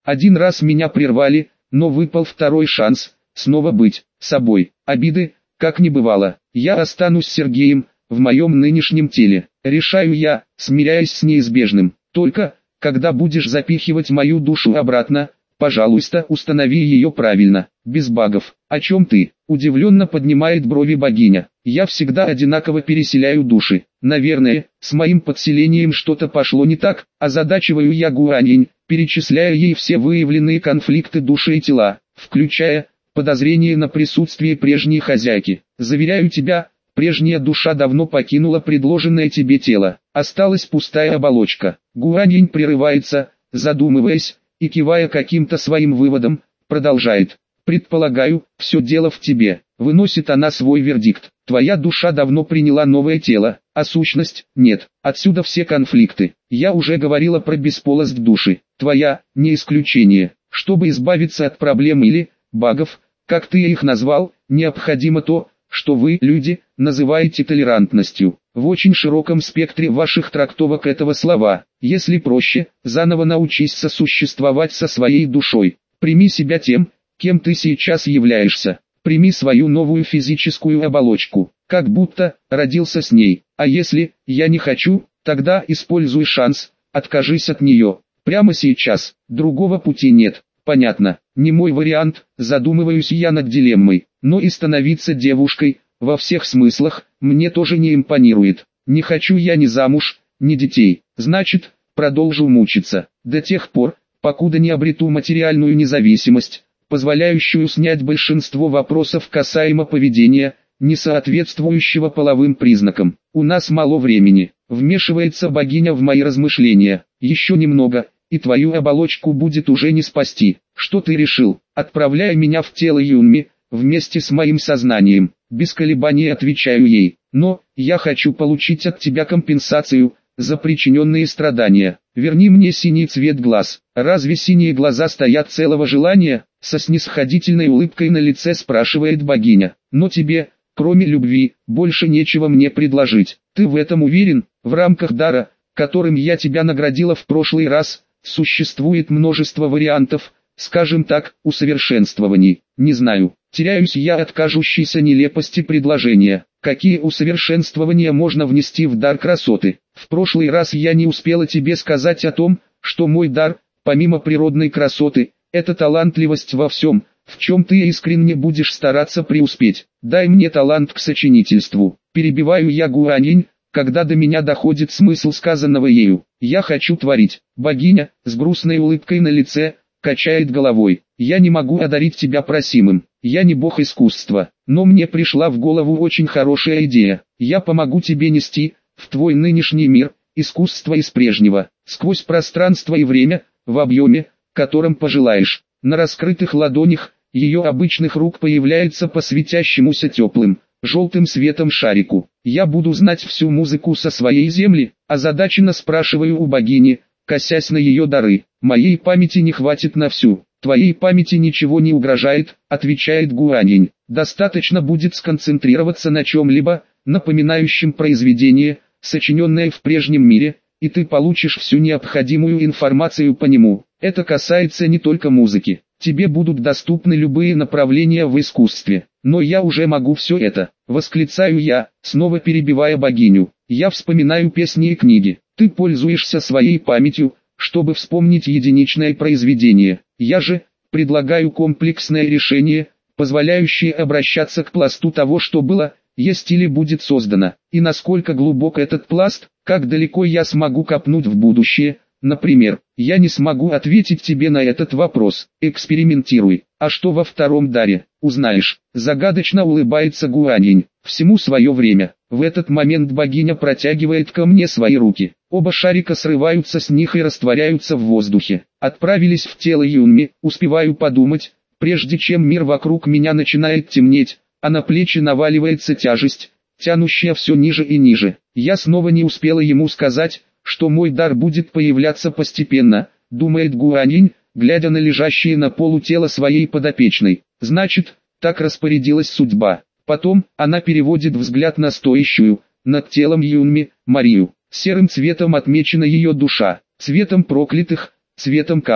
Один раз меня прервали, но выпал второй шанс, снова быть собой. Обиды, как не бывало. Я останусь Сергеем, в моем нынешнем теле. Решаю я, смиряясь с неизбежным. Только, когда будешь запихивать мою душу обратно, пожалуйста, установи ее правильно, без багов. О чем ты? Удивленно поднимает брови богиня. Я всегда одинаково переселяю души. Наверное, с моим подселением что-то пошло не так. Озадачиваю я Гуаньинь, перечисляя ей все выявленные конфликты души и тела, включая подозрение на присутствие прежней хозяйки. Заверяю тебя, прежняя душа давно покинула предложенное тебе тело. Осталась пустая оболочка. Гуаньинь прерывается, задумываясь, и кивая каким-то своим выводом, продолжает. Предполагаю, все дело в тебе. Выносит она свой вердикт. Твоя душа давно приняла новое тело, а сущность – нет. Отсюда все конфликты. Я уже говорила про бесполость души. Твоя – не исключение. Чтобы избавиться от проблем или багов, как ты их назвал, необходимо то, что вы, люди, называете толерантностью. В очень широком спектре ваших трактовок этого слова. Если проще, заново научись сосуществовать со своей душой. Прими себя тем, кем ты сейчас являешься. Прими свою новую физическую оболочку, как будто родился с ней. А если я не хочу, тогда используй шанс, откажись от нее. Прямо сейчас, другого пути нет. Понятно, не мой вариант, задумываюсь я над дилеммой. Но и становиться девушкой, во всех смыслах, мне тоже не импонирует. Не хочу я ни замуж, ни детей. Значит, продолжу мучиться. До тех пор, покуда не обрету материальную независимость, позволяющую снять большинство вопросов касаемо поведения, не соответствующего половым признакам. У нас мало времени. Вмешивается богиня в мои размышления. Еще немного, и твою оболочку будет уже не спасти. Что ты решил? Отправляй меня в тело Юнми, вместе с моим сознанием. Без колебаний отвечаю ей. Но, я хочу получить от тебя компенсацию за причиненные страдания. Верни мне синий цвет глаз. Разве синие глаза стоят целого желания? Со снисходительной улыбкой на лице спрашивает богиня. Но тебе, кроме любви, больше нечего мне предложить. Ты в этом уверен? В рамках дара, которым я тебя наградила в прошлый раз, существует множество вариантов, скажем так, усовершенствований. Не знаю, теряюсь я от кажущейся нелепости предложения. Какие усовершенствования можно внести в дар красоты? В прошлый раз я не успела тебе сказать о том, что мой дар, помимо природной красоты, это талантливость во всем, в чем ты искренне будешь стараться преуспеть. Дай мне талант к сочинительству. Перебиваю я Гуаньинь, когда до меня доходит смысл сказанного ею. Я хочу творить. Богиня, с грустной улыбкой на лице, качает головой. Я не могу одарить тебя просимым. Я не бог искусства, но мне пришла в голову очень хорошая идея. Я помогу тебе нести, в твой нынешний мир, искусство из прежнего, сквозь пространство и время, в объеме, которым пожелаешь. На раскрытых ладонях, ее обычных рук появляется по светящемуся теплым, желтым светом шарику. Я буду знать всю музыку со своей земли, озадаченно спрашиваю у богини, косясь на ее дары. Моей памяти не хватит на всю. Твоей памяти ничего не угрожает, отвечает Гуаньинь. Достаточно будет сконцентрироваться на чем-либо, напоминающем произведение, сочиненное в прежнем мире, и ты получишь всю необходимую информацию по нему. Это касается не только музыки. Тебе будут доступны любые направления в искусстве. Но я уже могу все это, восклицаю я, снова перебивая богиню. Я вспоминаю песни и книги. Ты пользуешься своей памятью, чтобы вспомнить единичное произведение. Я же предлагаю комплексное решение, позволяющее обращаться к пласту того, что было, есть или будет создано. И насколько глубок этот пласт, как далеко я смогу копнуть в будущее. Например, я не смогу ответить тебе на этот вопрос. Экспериментируй. А что во втором даре? Узнаешь. Загадочно улыбается Гуаньинь. Всему свое время. В этот момент богиня протягивает ко мне свои руки. Оба шарика срываются с них и растворяются в воздухе. Отправились в тело Юнми. Успеваю подумать, прежде чем мир вокруг меня начинает темнеть, а на плечи наваливается тяжесть, тянущая все ниже и ниже. Я снова не успела ему сказать, что мой дар будет появляться постепенно, думает Гуаньинь, глядя на лежащее на полу тело своей подопечной. Значит, так распорядилась судьба. Потом, она переводит взгляд на стоящую, над телом Юнми, Марию. Серым цветом отмечена ее душа, цветом проклятых, цветом камня.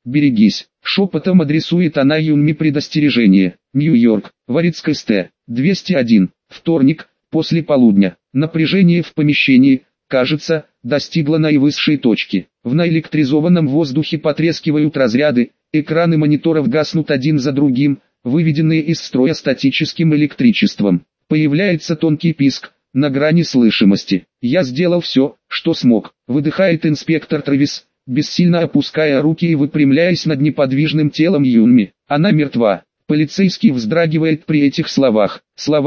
берегись. Шепотом адресует она Юнми предостережение. Нью-Йорк, Варицкой Ст. 201. Вторник, после полудня. Напряжение в помещении, кажется, достигло наивысшей точки. В наэлектризованном воздухе потрескивают разряды, экраны мониторов гаснут один за другим, выведенные из строя статическим электричеством. Появляется тонкий писк, на грани слышимости. «Я сделал все, что смог», — выдыхает инспектор Трэвис, бессильно опуская руки и выпрямляясь над неподвижным телом Юнми. Она мертва. Полицейский вздрагивает при этих словах,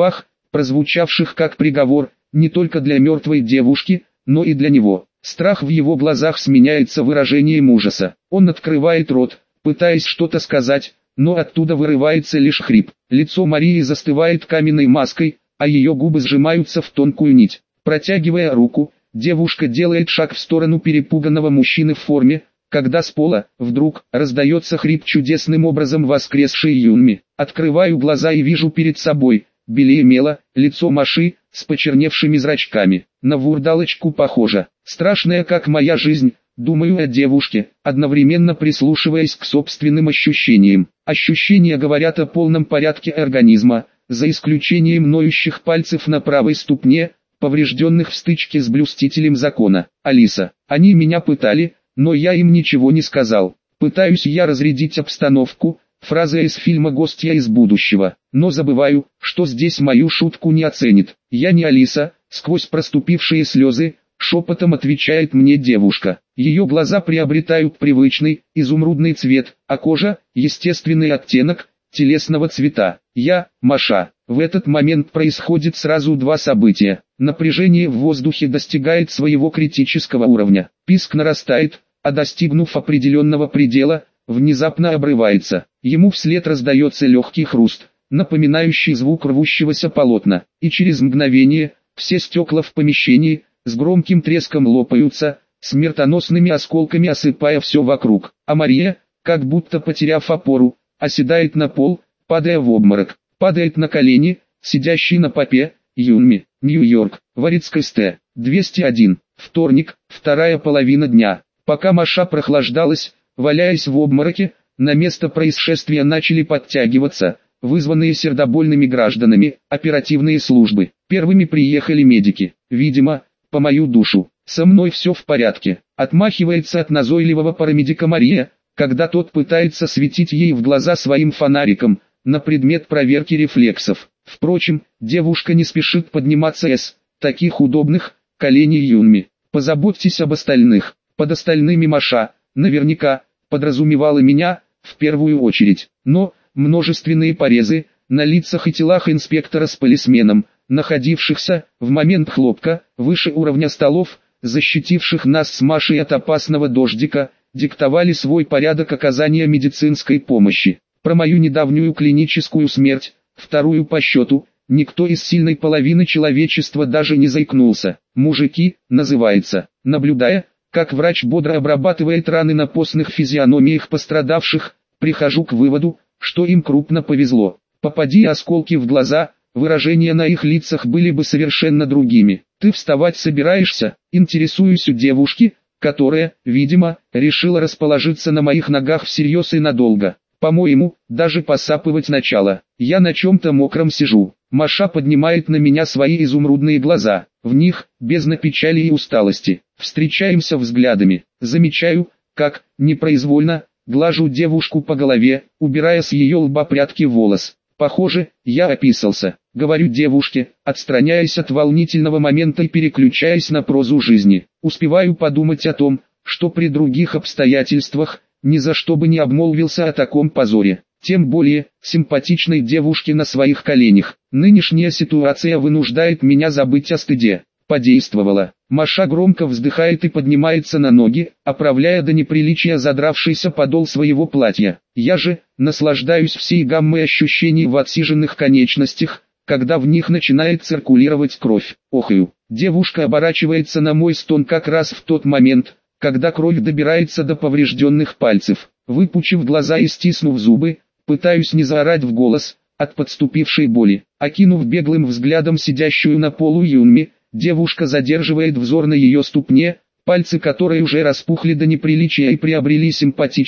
прозвучавших как приговор, не только для мертвой девушки, но и для него. Страх в его глазах сменяется выражением ужаса. Он открывает рот, пытаясь что-то сказать, но оттуда вырывается лишь хрип. Лицо Марии застывает каменной маской, а ее губы сжимаются в тонкую нить. Протягивая руку, девушка делает шаг в сторону перепуганного мужчины в форме, когда с пола, вдруг, раздается хрип чудесным образом воскресшей Юнми. Открываю глаза и вижу перед собой, белее мела, лицо Маши, с почерневшими зрачками. На вурдалочку похоже. Страшная как моя жизнь, думаю о девушке, одновременно прислушиваясь к собственным ощущениям. Ощущения говорят о полном порядке организма, за исключением ноющих пальцев на правой ступне, поврежденных в стычке с блюстителем закона. Алиса, они меня пытали, но я им ничего не сказал. Пытаюсь я разрядить обстановку, фраза из фильма «Гостья из будущего», но забываю, что здесь мою шутку не оценит. Я не Алиса, сквозь проступившие слезы, шепотом отвечает мне девушка. Ее глаза приобретают привычный, изумрудный цвет, а кожа – естественный оттенок, телесного цвета. Я, Маша. В этот момент происходит сразу два события. Напряжение в воздухе достигает своего критического уровня. Писк нарастает, а достигнув определенного предела, внезапно обрывается. Ему вслед раздается легкий хруст, напоминающий звук рвущегося полотна. И через мгновение, все стекла в помещении, с громким треском лопаются, смертоносными осколками осыпая все вокруг. А Мария, как будто потеряв опору, оседает на пол, падая в обморок. Падает на колени, сидящий на попе, Юнми. Нью-Йорк, Варицкой Ст. 201. Вторник, вторая половина дня. Пока Маша прохлаждалась, валяясь в обмороке, на место происшествия начали подтягиваться, вызванные сердобольными гражданами, оперативные службы. Первыми приехали медики. Видимо, по мою душу. Со мной все в порядке. Отмахивается от назойливого парамедика Мария, когда тот пытается светить ей в глаза своим фонариком, на предмет проверки рефлексов. Впрочем, девушка не спешит подниматься с таких удобных коленей Юнми. Позаботьтесь об остальных. Под остальными Маша, наверняка, подразумевала меня, в первую очередь. Но, множественные порезы, на лицах и телах инспектора с полисменом, находившихся, в момент хлопка, выше уровня столов, защитивших нас с Машей от опасного дождика, диктовали свой порядок оказания медицинской помощи. Про мою недавнюю клиническую смерть, вторую по счету, никто из сильной половины человечества даже не заикнулся. «Мужики», называется. Наблюдая, как врач бодро обрабатывает раны на постных физиономиях пострадавших, прихожу к выводу, что им крупно повезло. Попади осколки в глаза, выражения на их лицах были бы совершенно другими. «Ты вставать собираешься?» Интересуюсь у девушки, которая, видимо, решила расположиться на моих ногах всерьез и надолго. По-моему, даже посапывать начало. Я на чем-то мокром сижу. Маша поднимает на меня свои изумрудные глаза. В них, бездна печали и усталости. Встречаемся взглядами. Замечаю, как, непроизвольно, глажу девушку по голове, убирая с ее лба прядки волос. Похоже, я описался. Говорю девушке, отстраняясь от волнительного момента и переключаясь на прозу жизни. Успеваю подумать о том, что при других обстоятельствах, ни за что бы не обмолвился о таком позоре. Тем более, симпатичной девушке на своих коленях. Нынешняя ситуация вынуждает меня забыть о стыде. Подействовала. Маша громко вздыхает и поднимается на ноги, оправляя до неприличия задравшийся подол своего платья. Я же, наслаждаюсь всей гаммой ощущений в отсиженных конечностях, когда в них начинает циркулировать кровь. Охаю. Девушка оборачивается на мой стон как раз в тот момент, когда кровь добирается до поврежденных пальцев. Выпучив глаза и стиснув зубы, пытаюсь не заорать в голос, от подступившей боли. Окинув беглым взглядом сидящую на полу Юнми, девушка задерживает взор на ее ступне, пальцы которой уже распухли до неприличия и приобрели симпатичный,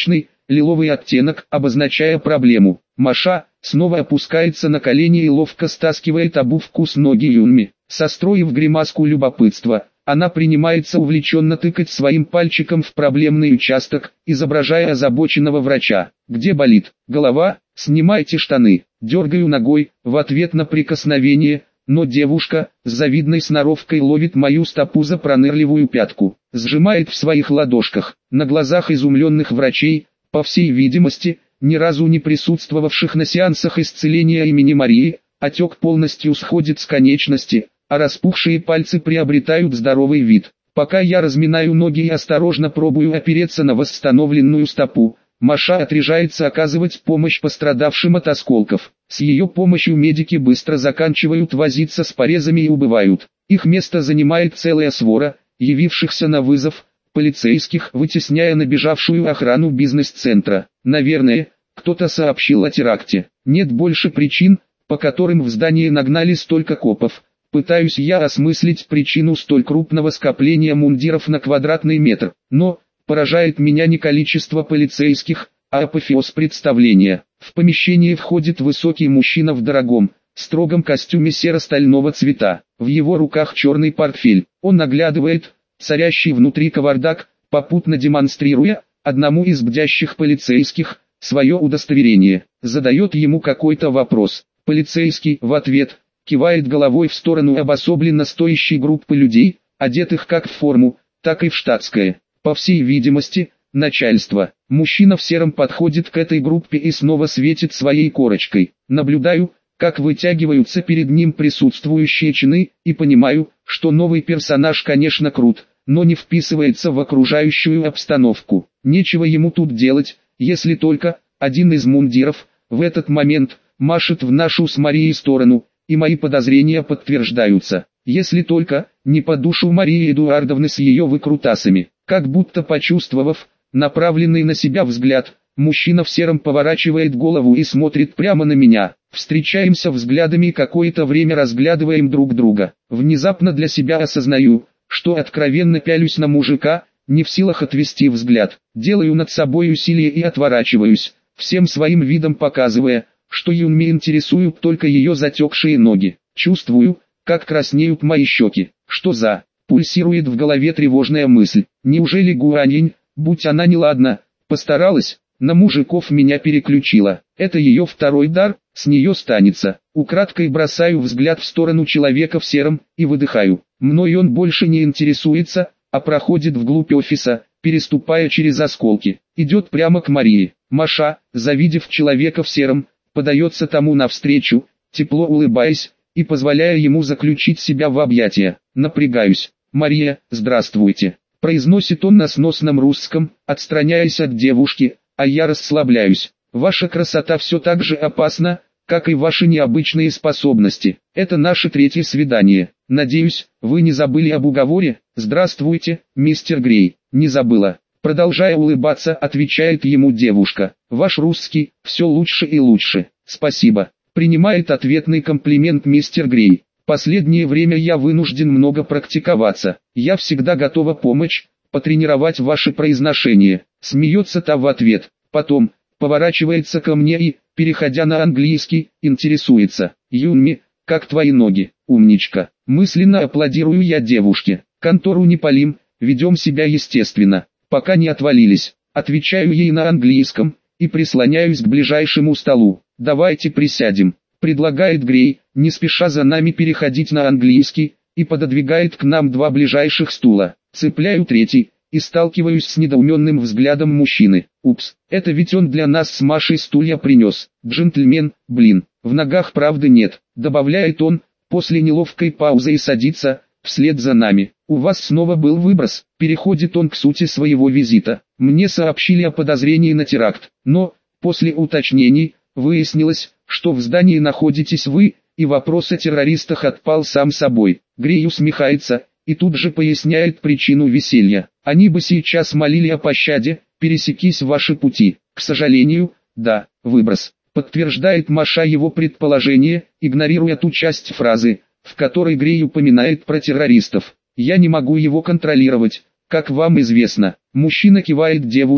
лиловый оттенок, обозначая проблему. Маша снова опускается на колени и ловко стаскивает обувку с ноги Юнми. Состроив гримаску любопытства, она принимается увлеченно тыкать своим пальчиком в проблемный участок, изображая озабоченного врача. Где болит? Голова? Снимайте штаны. Дергаю ногой, в ответ на прикосновение, но девушка, с завидной сноровкой ловит мою стопу за пронырливую пятку, сжимает в своих ладошках. На глазах изумленных врачей, по всей видимости, ни разу не присутствовавших на сеансах исцеления имени Марии, отек полностью сходит с конечности, а распухшие пальцы приобретают здоровый вид. Пока я разминаю ноги и осторожно пробую опереться на восстановленную стопу, Маша отряжается оказывать помощь пострадавшим от осколков. С ее помощью медики быстро заканчивают возиться с порезами и убывают. Их место занимает целая свора, явившихся на вызов, полицейских, вытесняя набежавшую охрану бизнес-центра. Наверное, кто-то сообщил о теракте. Нет больше причин, по которым в здание нагнали столько копов. Пытаюсь я осмыслить причину столь крупного скопления мундиров на квадратный метр, но поражает меня не количество полицейских, а апофеоз представления. В помещение входит высокий мужчина в дорогом, строгом костюме серо-стального цвета. В его руках черный портфель. Он наглядывает, царящий внутри кавардак, попутно демонстрируя одному из бдящих полицейских свое удостоверение. Задает ему какой-то вопрос. Полицейский в ответ кивает головой в сторону обособленно стоящей группы людей, одетых как в форму, так и в штатское. По всей видимости, начальство. Мужчина в сером подходит к этой группе и снова светит своей корочкой. Наблюдаю, как вытягиваются перед ним присутствующие чины, и понимаю, что новый персонаж, конечно, крут, но не вписывается в окружающую обстановку. Нечего ему тут делать, если только один из мундиров в этот момент машет в нашу с Марией сторону, и мои подозрения подтверждаются. Если только не по душу Марии Эдуардовны с ее выкрутасами. Как будто почувствовав направленный на себя взгляд, мужчина в сером поворачивает голову и смотрит прямо на меня. Встречаемся взглядами и какое-то время разглядываем друг друга. Внезапно для себя осознаю, что откровенно пялюсь на мужика, не в силах отвести взгляд. Делаю над собой усилие и отворачиваюсь, всем своим видом показывая, что Юнми интересуют только ее затекшие ноги. Чувствую, как краснеют мои щеки. Что за... Пульсирует в голове тревожная мысль. Неужели Гуаньинь, будь она неладна, постаралась, на мужиков меня переключила. Это ее второй дар, с нее станется. Украдкой бросаю взгляд в сторону человека в сером, и выдыхаю. Мной он больше не интересуется, а проходит вглубь офиса, переступая через осколки. Идет прямо к Марии. Маша, завидев человека в сером, подается тому навстречу, тепло улыбаясь, и позволяя ему заключить себя в объятия. Напрягаюсь. «Мария, здравствуйте», — произносит он на сносном русском, отстраняясь от девушки, а я расслабляюсь. «Ваша красота все так же опасна, как и ваши необычные способности. Это наше третье свидание. Надеюсь, вы не забыли об уговоре?» «Здравствуйте, мистер Грей». «Не забыла». Продолжая улыбаться, отвечает ему девушка. «Ваш русский, все лучше и лучше». «Спасибо», — принимает ответный комплимент мистер Грей. «Последнее время я вынужден много практиковаться. Я всегда готова помочь, потренировать ваше произношение». Смеется та в ответ. Потом, поворачивается ко мне и, переходя на английский, интересуется. «Юнми, как твои ноги, умничка?» Мысленно аплодирую я девушке. «Контору не палим, ведем себя естественно, пока не отвалились». Отвечаю ей на английском, и прислоняюсь к ближайшему столу. «Давайте присядем», — предлагает Грей, не спеша за нами переходить на английский, и пододвигает к нам два ближайших стула. Цепляю третий, и сталкиваюсь с недоуменным взглядом мужчины. «Упс, это ведь он для нас с Машей стулья принес. Джентльмен, блин, в ногах правды нет», — добавляет он, после неловкой паузы и садится, вслед за нами. «У вас снова был выброс», — переходит он к сути своего визита. «Мне сообщили о подозрении на теракт, но, после уточнений, выяснилось, что в здании находитесь вы, и вопрос о террористах отпал сам собой». Грей усмехается, и тут же поясняет причину веселья. «Они бы сейчас молили о пощаде, пересекись ваши пути». «К сожалению, да, выброс», — подтверждает Маша его предположение, игнорируя ту часть фразы, в которой Грей упоминает про террористов. «Я не могу его контролировать, как вам известно». Мужчина кивает девушке,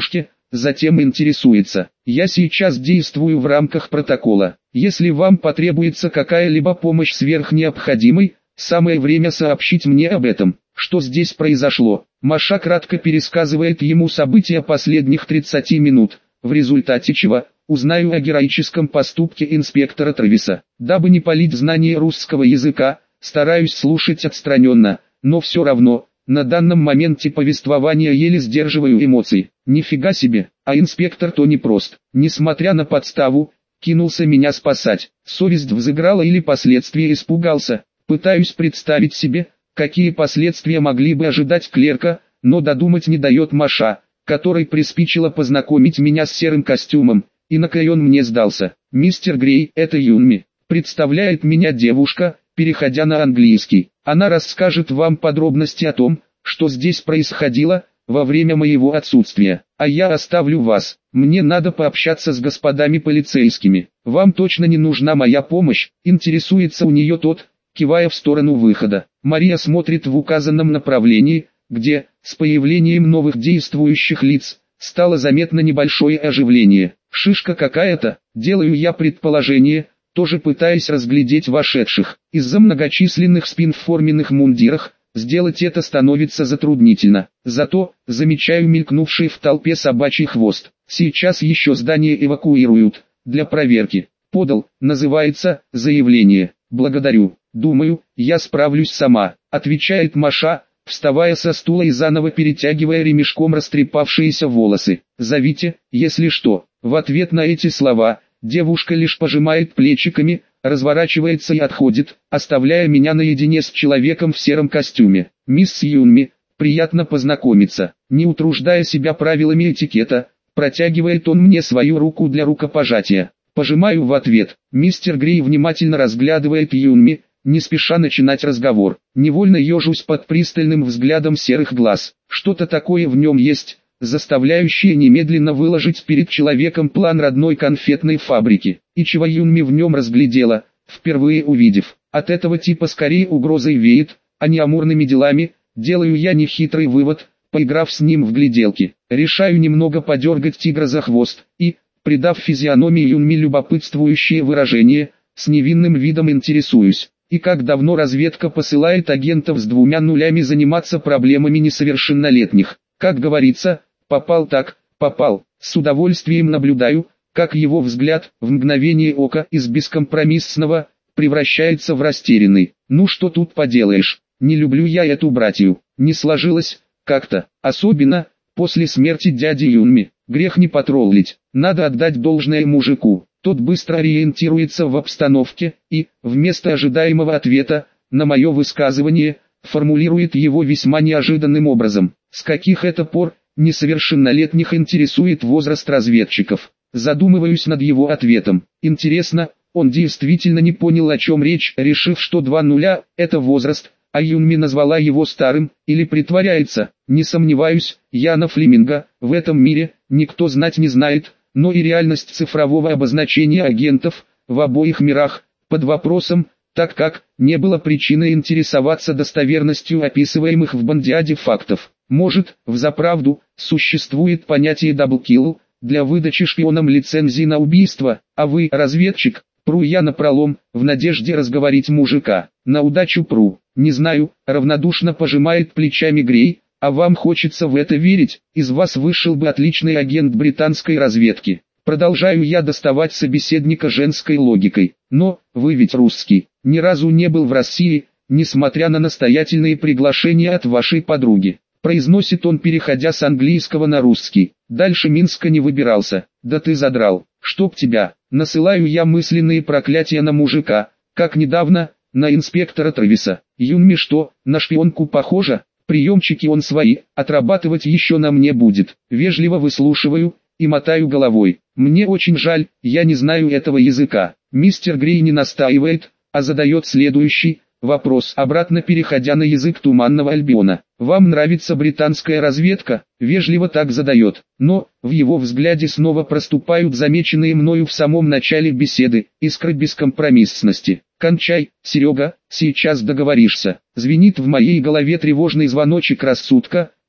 затем интересуется. Я сейчас действую в рамках протокола. Если вам потребуется какая-либо помощь сверх необходимой, самое время сообщить мне об этом. Что здесь произошло? Маша кратко пересказывает ему события последних 30 минут, в результате чего узнаю о героическом поступке инспектора Трэвиса. Дабы не палить знание русского языка, стараюсь слушать отстраненно, но все равно, на данном моменте повествования еле сдерживаю эмоции. Нифига себе, а инспектор-то непрост. Несмотря на подставу, кинулся меня спасать. Совесть взыграла или последствия испугался. Пытаюсь представить себе, какие последствия могли бы ожидать клерка, но додумать не дает Маша, которой приспичило познакомить меня с серым костюмом, и на кой он мне сдался. Мистер Грей, это Юнми, представляет меня девушка, переходя на английский. Она расскажет вам подробности о том, что здесь происходило во время моего отсутствия, а я оставлю вас. Мне надо пообщаться с господами полицейскими. Вам точно не нужна моя помощь, интересуется у нее тот, кивая в сторону выхода. Мария смотрит в указанном направлении, где, с появлением новых действующих лиц, стало заметно небольшое оживление. Шишка какая-то, делаю я предположение, тоже пытаясь разглядеть вошедших. Из-за многочисленных спин в форменных мундирах, сделать это становится затруднительно. Зато, замечаю мелькнувший в толпе собачий хвост. Сейчас еще здание эвакуируют, для проверки. Подал, называется, заявление. Благодарю. Думаю, я справлюсь сама, отвечает Маша, вставая со стула и заново перетягивая ремешком растрепавшиеся волосы. Зовите, если что. В ответ на эти слова, девушка лишь пожимает плечиками, разворачивается и отходит, оставляя меня наедине с человеком в сером костюме. Мисс Юнми, приятно познакомиться. Не утруждая себя правилами этикета, протягивает он мне свою руку для рукопожатия. Пожимаю в ответ. Мистер Грей внимательно разглядывает Юнми, не спеша начинать разговор. Невольно ежусь под пристальным взглядом серых глаз. Что-то такое в нем есть, заставляющее немедленно выложить перед человеком план родной конфетной фабрики. И чего Юнми в нем разглядела, впервые увидев. От этого типа скорее угрозой веет, а не амурными делами. Делаю я нехитрый вывод, поиграв с ним в гляделки. Решаю немного подергать тигра за хвост и, придав физиономии Юнми любопытствующее выражение, с невинным видом интересуюсь. И как давно разведка посылает агентов с 2 нулями заниматься проблемами несовершеннолетних? Как говорится, попал так, попал. С удовольствием наблюдаю, как его взгляд, в мгновение ока из бескомпромиссного, превращается в растерянный. Ну что тут поделаешь, не люблю я эту братью. Не сложилось, как-то, особенно, после смерти дяди Юнми. Грех не потроллить, надо отдать должное мужику. Тот быстро ориентируется в обстановке и, вместо ожидаемого ответа на мое высказывание, формулирует его весьма неожиданным образом. С каких это пор несовершеннолетних интересует возраст разведчиков? Задумываюсь над его ответом. Интересно, он действительно не понял, о чем речь, решив, что 2 нуля – это возраст, а Юнми назвала его старым, или притворяется. Не сомневаюсь, Яна Флеминга, в этом мире, никто знать не знает, но и реальность цифрового обозначения агентов, в обоих мирах, под вопросом, так как, не было причины интересоваться достоверностью описываемых в Бондиаде фактов. Может, взаправду, существует понятие даблкилл, для выдачи шпионам лицензии на убийство, а вы, разведчик, пру я напролом, в надежде разговорить мужика. На удачу пру, не знаю, равнодушно пожимает плечами Грей. А вам хочется в это верить, из вас вышел бы отличный агент британской разведки. Продолжаю я доставать собеседника женской логикой. Но, вы ведь русский, ни разу не был в России, несмотря на настоятельные приглашения от вашей подруги. Произносит он, переходя с английского на русский. Дальше Минска не выбирался. Да ты задрал, чтоб тебя. Насылаю я мысленные проклятия на мужика, как недавно, на инспектора Трэвиса. Юнми что, на шпионку похожа? Приемчики он свои, отрабатывать еще на мне будет. Вежливо выслушиваю и мотаю головой. Мне очень жаль, я не знаю этого языка. Мистер Грей не настаивает, а задает следующий вопрос, обратно переходя на язык Туманного Альбиона. Вам нравится британская разведка? Вежливо так задает. Но, в его взгляде снова проступают замеченные мною в самом начале беседы, искры бескомпромиссности. «Кончай, Серега, сейчас договоришься». Звенит в моей голове тревожный звоночек рассудка,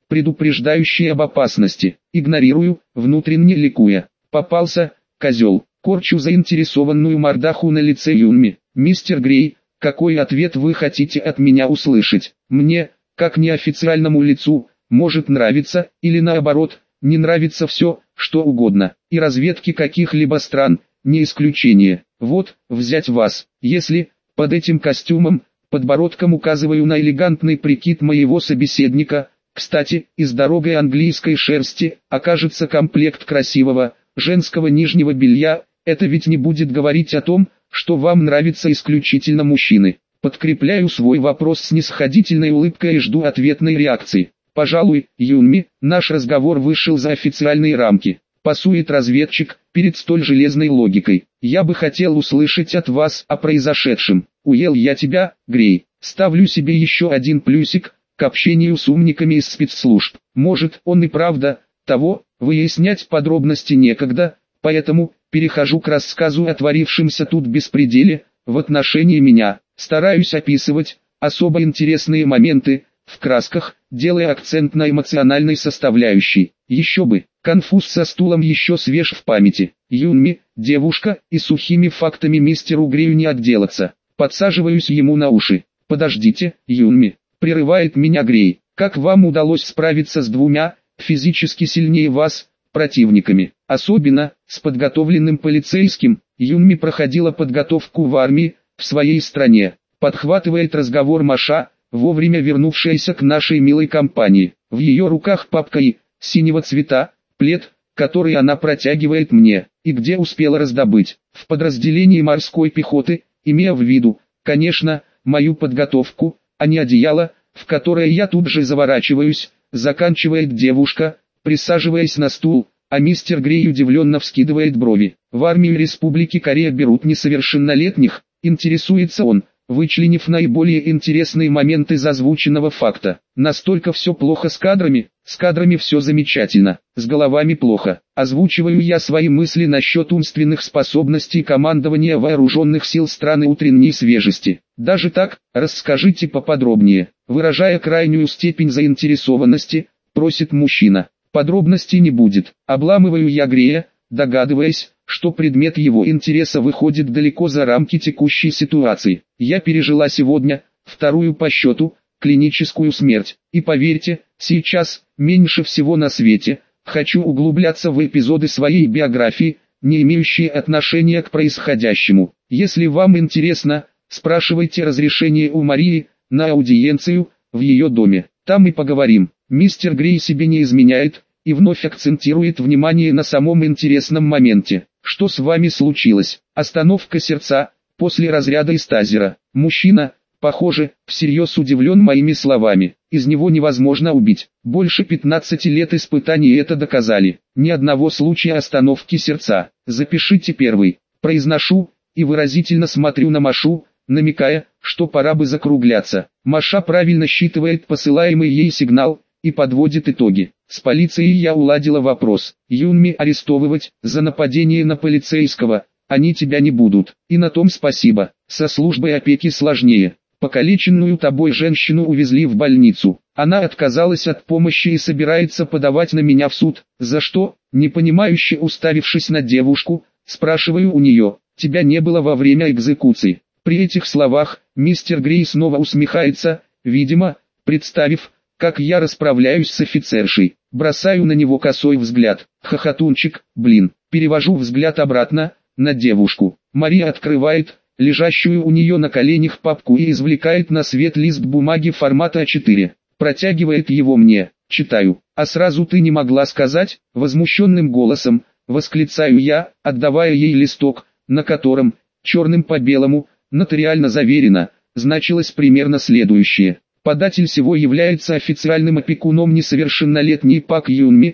предупреждающие об опасности. Игнорирую, внутренне ликуя. Попался, козел. Корчу заинтересованную мордаху на лице Юнми. Мистер Грей, какой ответ вы хотите от меня услышать? Мне, как неофициальному лицу, может нравиться, или наоборот, не нравится все, что угодно. И разведки каких-либо стран, не исключение. Вот, взять вас, если, под этим костюмом, подбородком указываю на элегантный прикид моего собеседника, кстати, из дорогой английской шерсти, окажется комплект красивого, женского нижнего белья, это ведь не будет говорить о том, что вам нравятся исключительно мужчины. Подкрепляю свой вопрос снисходительной улыбкой и жду ответной реакции. Пожалуй, Юнми, наш разговор вышел за официальные рамки. Пасует разведчик, перед столь железной логикой. Я бы хотел услышать от вас о произошедшем. Уел я тебя, Грей. Ставлю себе еще один плюсик к общению с умниками из спецслужб. Может, он и правда того, выяснять подробности некогда, поэтому перехожу к рассказу о творившемся тут беспределе в отношении меня. Стараюсь описывать особо интересные моменты в красках, делая акцент на эмоциональной составляющей. Еще бы, конфуз со стулом еще свеж в памяти. Юнми, девушка, и сухими фактами мистеру Грею не отделаться. Подсаживаюсь ему на уши. Подождите, Юнми, прерывает меня Грей. Как вам удалось справиться с двумя, физически сильнее вас, противниками? Особенно, с подготовленным полицейским. Юнми проходила подготовку в армии, в своей стране. Подхватывает разговор Маша, вовремя вернувшаяся к нашей милой компании. В ее руках папка и, синего цвета, плед, который она протягивает мне, и где успела раздобыть. В подразделении морской пехоты, имея в виду, конечно, мою подготовку, а не одеяло, в которое я тут же заворачиваюсь, заканчивает девушка, присаживаясь на стул, а мистер Грей удивленно вскидывает брови. В армию Республики Корея берут несовершеннолетних, интересуется он, вычленив наиболее интересные моменты из озвученного факта. Настолько все плохо с кадрами все замечательно, с головами плохо. Озвучиваю я свои мысли насчет умственных способностей командования вооруженных сил страны утренней свежести. Даже так, расскажите поподробнее. Выражая крайнюю степень заинтересованности, просит мужчина. Подробностей не будет. Обламываю я Грея, догадываясь, что предмет его интереса выходит далеко за рамки текущей ситуации. Я пережила сегодня, вторую по счету, клиническую смерть. И поверьте, сейчас, меньше всего на свете, хочу углубляться в эпизоды своей биографии, не имеющие отношения к происходящему. Если вам интересно, спрашивайте разрешение у Марии, на аудиенцию, в ее доме. Там и поговорим. Мистер Грей себе не изменяет, и вновь акцентирует внимание на самом интересном моменте. Что с вами случилось? Остановка сердца, после разряда из тазера. Мужчина, похоже, всерьез удивлен моими словами. Из него невозможно убить. Больше 15 лет испытаний это доказали. Ни одного случая остановки сердца. Запишите первый. Произношу, и выразительно смотрю на Машу, намекая, что пора бы закругляться. Маша правильно считывает посылаемый ей сигнал, и подводит итоги. С полицией я уладила вопрос. Юнми арестовывать за нападение на полицейского, они тебя не будут. И на том спасибо. Со службой опеки сложнее. Покалеченную тобой женщину увезли в больницу. Она отказалась от помощи и собирается подавать на меня в суд. За что? Непонимающе уставившись на девушку, спрашиваю у нее. Тебя не было во время экзекуции. При этих словах, мистер Грей снова усмехается, видимо, представив, как я расправляюсь с офицершей. Бросаю на него косой взгляд. Хохотунчик, блин. Перевожу взгляд обратно, на девушку. Мария открывает лежащую у нее на коленях папку и извлекает на свет лист бумаги формата А4. Протягивает его мне. Читаю. А сразу ты не могла сказать? Возмущенным голосом, восклицаю я, отдавая ей листок, на котором, черным по белому, нотариально заверено, значилось примерно следующее. Податель сего является официальным опекуном несовершеннолетней Пак Юнми,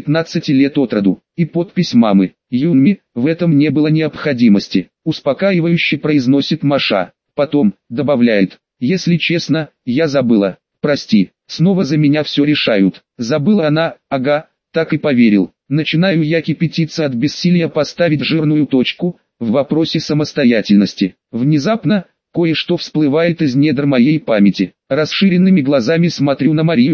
19 лет от роду, и подпись мамы. Юнми, в этом не было необходимости, успокаивающе произносит Маша. Потом, добавляет, если честно, я забыла, прости, снова за меня все решают. Забыла она, ага, так и поверил. Начинаю я кипятиться от бессилия поставить жирную точку в вопросе самостоятельности. Внезапно, кое-что всплывает из недр моей памяти. Расширенными глазами смотрю на Марию,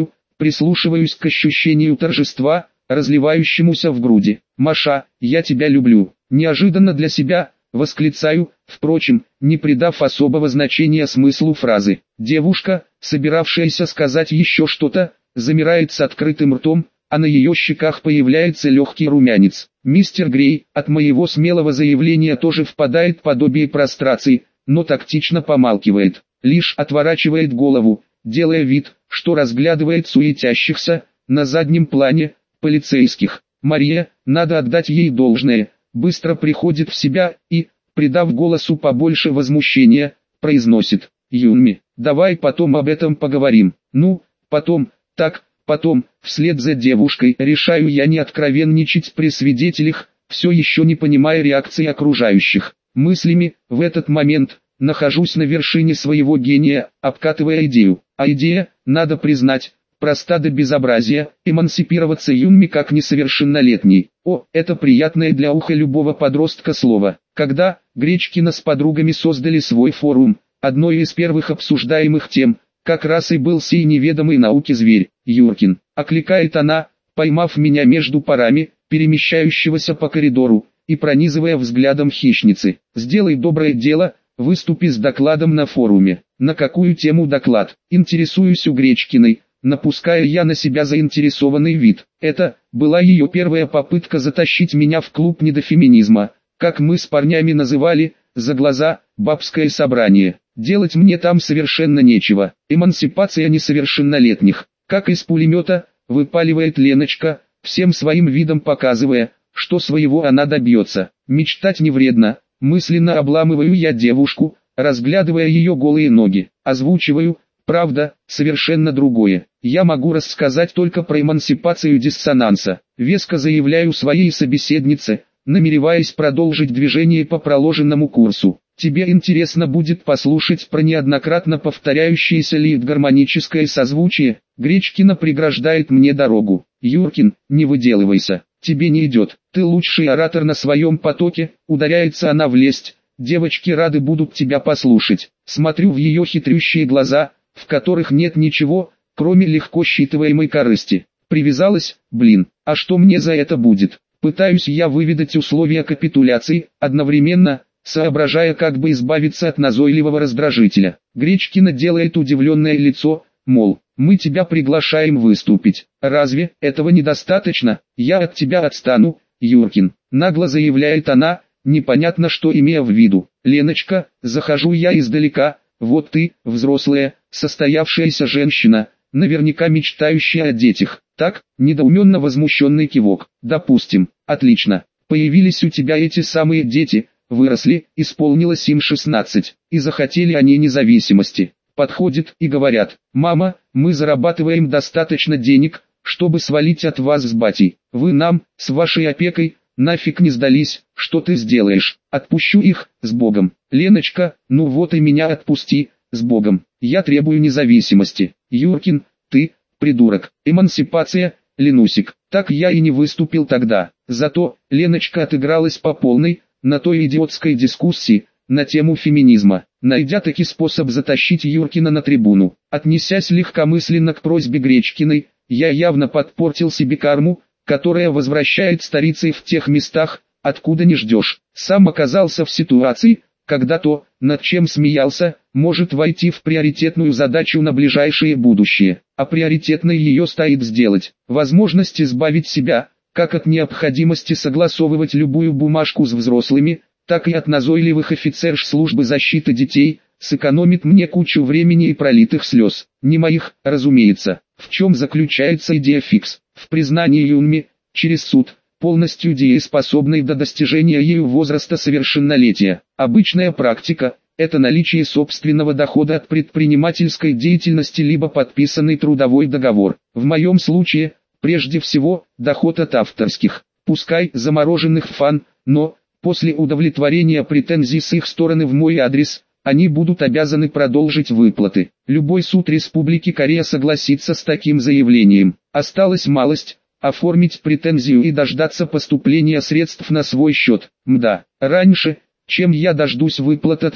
прислушиваюсь к ощущению торжества, разливающемуся в груди. «Маша, я тебя люблю». Неожиданно для себя восклицаю, впрочем, не придав особого значения смыслу фразы. Девушка, собиравшаяся сказать еще что-то, замирает с открытым ртом, а на ее щеках появляется легкий румянец. Мистер Грей от моего смелого заявления тоже впадает в подобие прострации, но тактично помалкивает, лишь отворачивает голову, делая вид, что разглядывает суетящихся, на заднем плане, полицейских. Мария, надо отдать ей должное, быстро приходит в себя и, придав голосу побольше возмущения, произносит: «Юнми, давай потом об этом поговорим». «Ну, потом, так, потом», вслед за девушкой решаю я не откровенничать при свидетелях, все еще не понимая реакции окружающих. Мыслями, в этот момент, нахожусь на вершине своего гения, обкатывая идею. А идея, надо признать, проста до безобразия: эмансипироваться Юнми как несовершеннолетней. О, это приятное для уха любого подростка слово. Когда Гречкина с подругами создали свой форум, одной из первых обсуждаемых тем, как раз и был сей неведомый науке зверь, Юркин. Окликает она, поймав меня между парами, перемещающегося по коридору, и пронизывая взглядом хищницы. «Сделай доброе дело, выступи с докладом на форуме». На какую тему доклад? Интересуюсь у Гречкиной, напуская я на себя заинтересованный вид. Это была ее первая попытка затащить меня в клуб недофеминизма, как мы с парнями называли, за глаза, бабское собрание. Делать мне там совершенно нечего. Эмансипация несовершеннолетних. Как из пулемета, выпаливает Леночка, всем своим видом показывая, что своего она добьется. Мечтать не вредно. Мысленно обламываю я девушку, разглядывая ее голые ноги. Озвучиваю, правда, совершенно другое. Я могу рассказать только про эмансипацию диссонанса. Веско заявляю своей собеседнице, намереваясь продолжить движение по проложенному курсу. Тебе интересно будет послушать про неоднократно повторяющееся лид-гармоническое созвучие. Гречкина преграждает мне дорогу. Юркин, не выделывайся, тебе не идет. Ты лучший оратор на своем потоке, ударяется она в лесть. Девочки рады будут тебя послушать. Смотрю в ее хитрющие глаза, в которых нет ничего, кроме легко считываемой корысти. Привязалась, блин, а что мне за это будет? Пытаюсь я выведать условия капитуляции, одновременно соображая, как бы избавиться от назойливого раздражителя. Гречкина делает удивленное лицо, мол, мы тебя приглашаем выступить. Разве этого недостаточно? Я от тебя отстану, Юркин. Нагло заявляет она, непонятно что имея в виду. Леночка, захожу я издалека, вот ты, взрослая, состоявшаяся женщина, наверняка мечтающая о детях. Так, недоуменно возмущенный кивок. Допустим, отлично. Появились у тебя эти самые дети, выросли, исполнилось им 16, и захотели они независимости. Подходят и говорят: «Мама, мы зарабатываем достаточно денег, чтобы свалить от вас с батей. Вы нам, с вашей опекой, нафиг не сдались, что ты сделаешь?» Отпущу их, с Богом. Леночка, ну вот и меня отпусти, с Богом. Я требую независимости. Юркин, ты, придурок. Эмансипация, Ленусик. Так я и не выступил тогда. Зато, Леночка отыгралась по полной, на той идиотской дискуссии, на тему феминизма, найдя таки способ затащить Юркина на трибуну. Отнесясь легкомысленно к просьбе Гречкиной, я явно подпортил себе карму, которая возвращает старицей в тех местах, откуда не ждешь. Сам оказался в ситуации, когда то, над чем смеялся, может войти в приоритетную задачу на ближайшее будущее. А приоритетной ее стоит сделать. Возможность избавить себя, как от необходимости согласовывать любую бумажку с взрослыми, так и от назойливых офицерш службы защиты детей, сэкономит мне кучу времени и пролитых слез. Не моих, разумеется. В чем заключается идея фикс? В признании Юнми, через суд, полностью дееспособной до достижения ею возраста совершеннолетия. Обычная практика – это наличие собственного дохода от предпринимательской деятельности либо подписанный трудовой договор. В моем случае, прежде всего, доход от авторских, пускай замороженных фан, но, после удовлетворения претензий с их стороны в мой адрес, они будут обязаны продолжить выплаты. Любой суд Республики Корея согласится с таким заявлением. Осталась малость – оформить претензию и дождаться поступления средств на свой счет. Мда, раньше, чем я дождусь выплат от фан,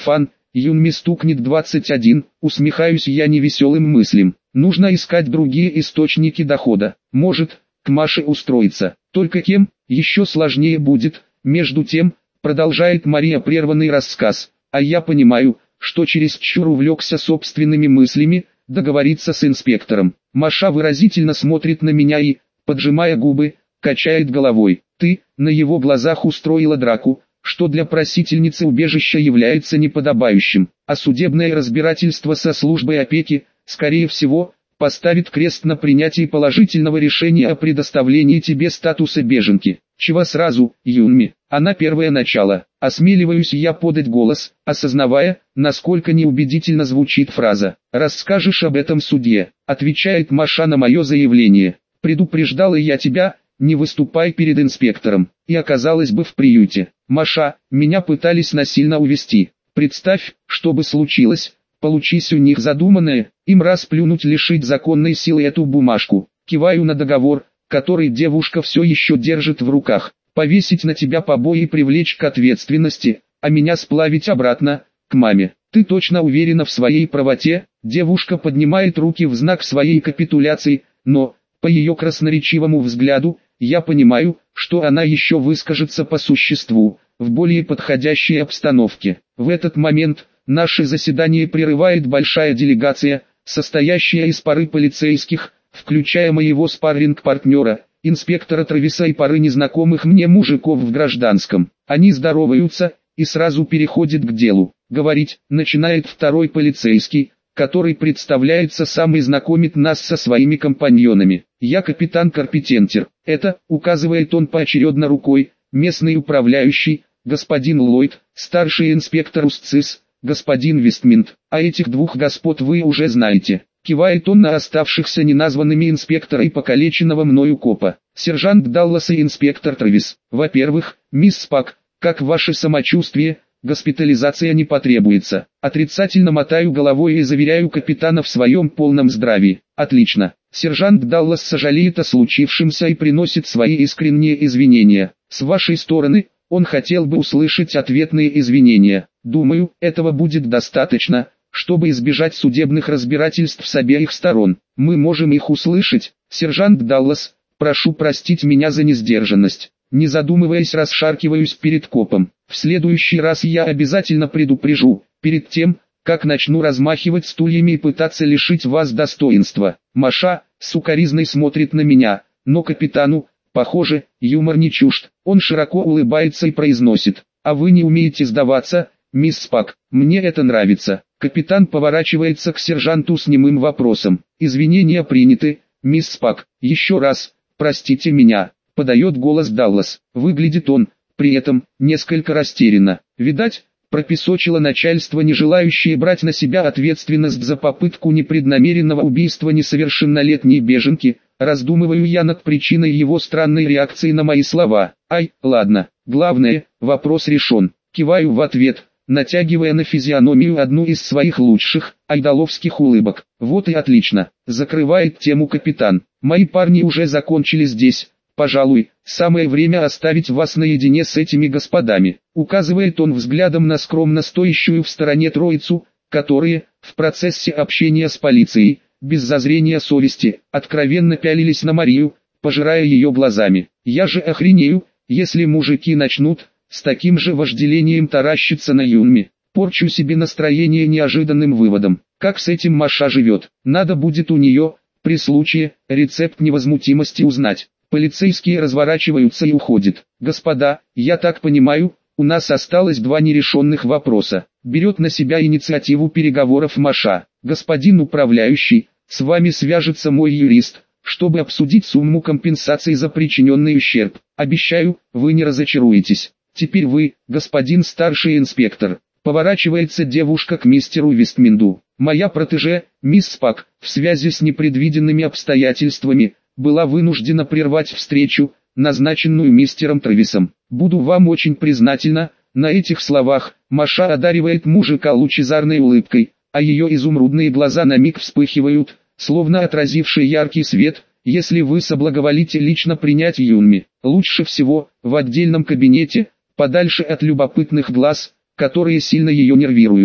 Юнми стукнет 21, усмехаюсь я невеселым мыслям. Нужно искать другие источники дохода. Может, к Маше устроиться. Только кем, еще сложнее будет. Между тем, продолжает Мария прерванный рассказ, а я понимаю, что чересчур увлекся собственными мыслями, договориться с инспектором. Маша выразительно смотрит на меня и, поджимая губы, качает головой. Ты, на его глазах устроила драку, что для просительницы убежища является неподобающим, а судебное разбирательство со службой опеки, скорее всего, поставит крест на принятии положительного решения о предоставлении тебе статуса беженки. Чего сразу, Юнми? Она первое начало. Осмеливаюсь я подать голос, осознавая, насколько неубедительно звучит фраза. «Расскажешь об этом судье», — отвечает Маша на мое заявление. «Предупреждала я тебя, не выступай перед инспектором, и оказалась бы в приюте. Маша, меня пытались насильно увезти. Представь, что бы случилось, получись у них задуманное, им расплюнуть, лишить законной силы эту бумажку. Киваю на договор, который девушка все еще держит в руках. Повесить на тебя побои и привлечь к ответственности, а меня сплавить обратно, к маме. Ты точно уверена в своей правоте?» Девушка поднимает руки в знак своей капитуляции, но, по ее красноречивому взгляду, я понимаю, что она еще выскажется по существу, в более подходящей обстановке. В этот момент, наше заседание прерывает большая делегация, состоящая из пары полицейских, включая моего спарринг-партнера, инспектора Трависа и пары незнакомых мне мужиков в гражданском. Они здороваются, и сразу переходят к делу. Говорить, начинает второй полицейский, который представляется сам и знакомит нас со своими компаньонами. «Я капитан Карпентер. Это», указывает он поочередно рукой, местный управляющий, господин Ллойд, старший инспектор УСЦИС, господин Вестминт. А этих двух господ вы уже знаете. Кивает он на оставшихся неназванными инспектора и покалеченного мною копа. Сержант Даллас и инспектор Травис. «Во-первых, мисс Спак, как ваше самочувствие? Госпитализация не потребуется». Отрицательно мотаю головой и заверяю капитана в своем полном здравии. «Отлично». Сержант Даллас сожалеет о случившемся и приносит свои искренние извинения. С вашей стороны, он хотел бы услышать ответные извинения. Думаю, этого будет достаточно, чтобы избежать судебных разбирательств с обеих сторон. Мы можем их услышать. Сержант Даллас, прошу простить меня за несдержанность. Не задумываясь, расшаркиваюсь перед копом. В следующий раз я обязательно предупрежу, перед тем, как начну размахивать стульями и пытаться лишить вас достоинства. Маша, сукоризной смотрит на меня, но капитану, похоже, юмор не чужд. Он широко улыбается и произносит: «А вы не умеете сдаваться, мисс Спак, мне это нравится». Капитан поворачивается к сержанту с немым вопросом. «Извинения приняты, мисс Спак. Еще раз, простите меня», — подает голос Даллас. Выглядит он, при этом, несколько растерянно. Видать, пропесочило начальство, не желающее брать на себя ответственность за попытку непреднамеренного убийства несовершеннолетней беженки. Раздумываю я над причиной его странной реакции на мои слова. «Ай, ладно, главное, вопрос решен». Киваю в ответ, натягивая на физиономию одну из своих лучших, айдоловских улыбок. «Вот и отлично», — закрывает тему капитан. «Мои парни уже закончили здесь. Пожалуй, самое время оставить вас наедине с этими господами», — указывает он взглядом на скромно стоящую в стороне троицу, которые, в процессе общения с полицией, без зазрения совести, откровенно пялились на Марию, пожирая ее глазами. «Я же охренею, если мужики начнут с таким же вожделением таращиться на Юнми. Порчу себе настроение неожиданным выводом. Как с этим Маша живет? Надо будет у нее, при случае, рецепт невозмутимости узнать». Полицейские разворачиваются и уходят. «Господа, я так понимаю, у нас осталось два нерешенных вопроса». Берет на себя инициативу переговоров Маша. «Господин управляющий, с вами свяжется мой юрист, чтобы обсудить сумму компенсации за причиненный ущерб. Обещаю, вы не разочаруетесь. Теперь вы, господин старший инспектор». Поворачивается девушка к мистеру Вестминду. «Моя протеже, мисс Спак, в связи с непредвиденными обстоятельствами, была вынуждена прервать встречу, назначенную мистером Трависом. Буду вам очень признательна». На этих словах Маша одаривает мужика лучезарной улыбкой, а ее изумрудные глаза на миг вспыхивают, словно отразившие яркий свет. «Если вы соблаговолите лично принять Юнми, лучше всего, в отдельном кабинете, подальше от любопытных глаз, которые сильно ее нервируют».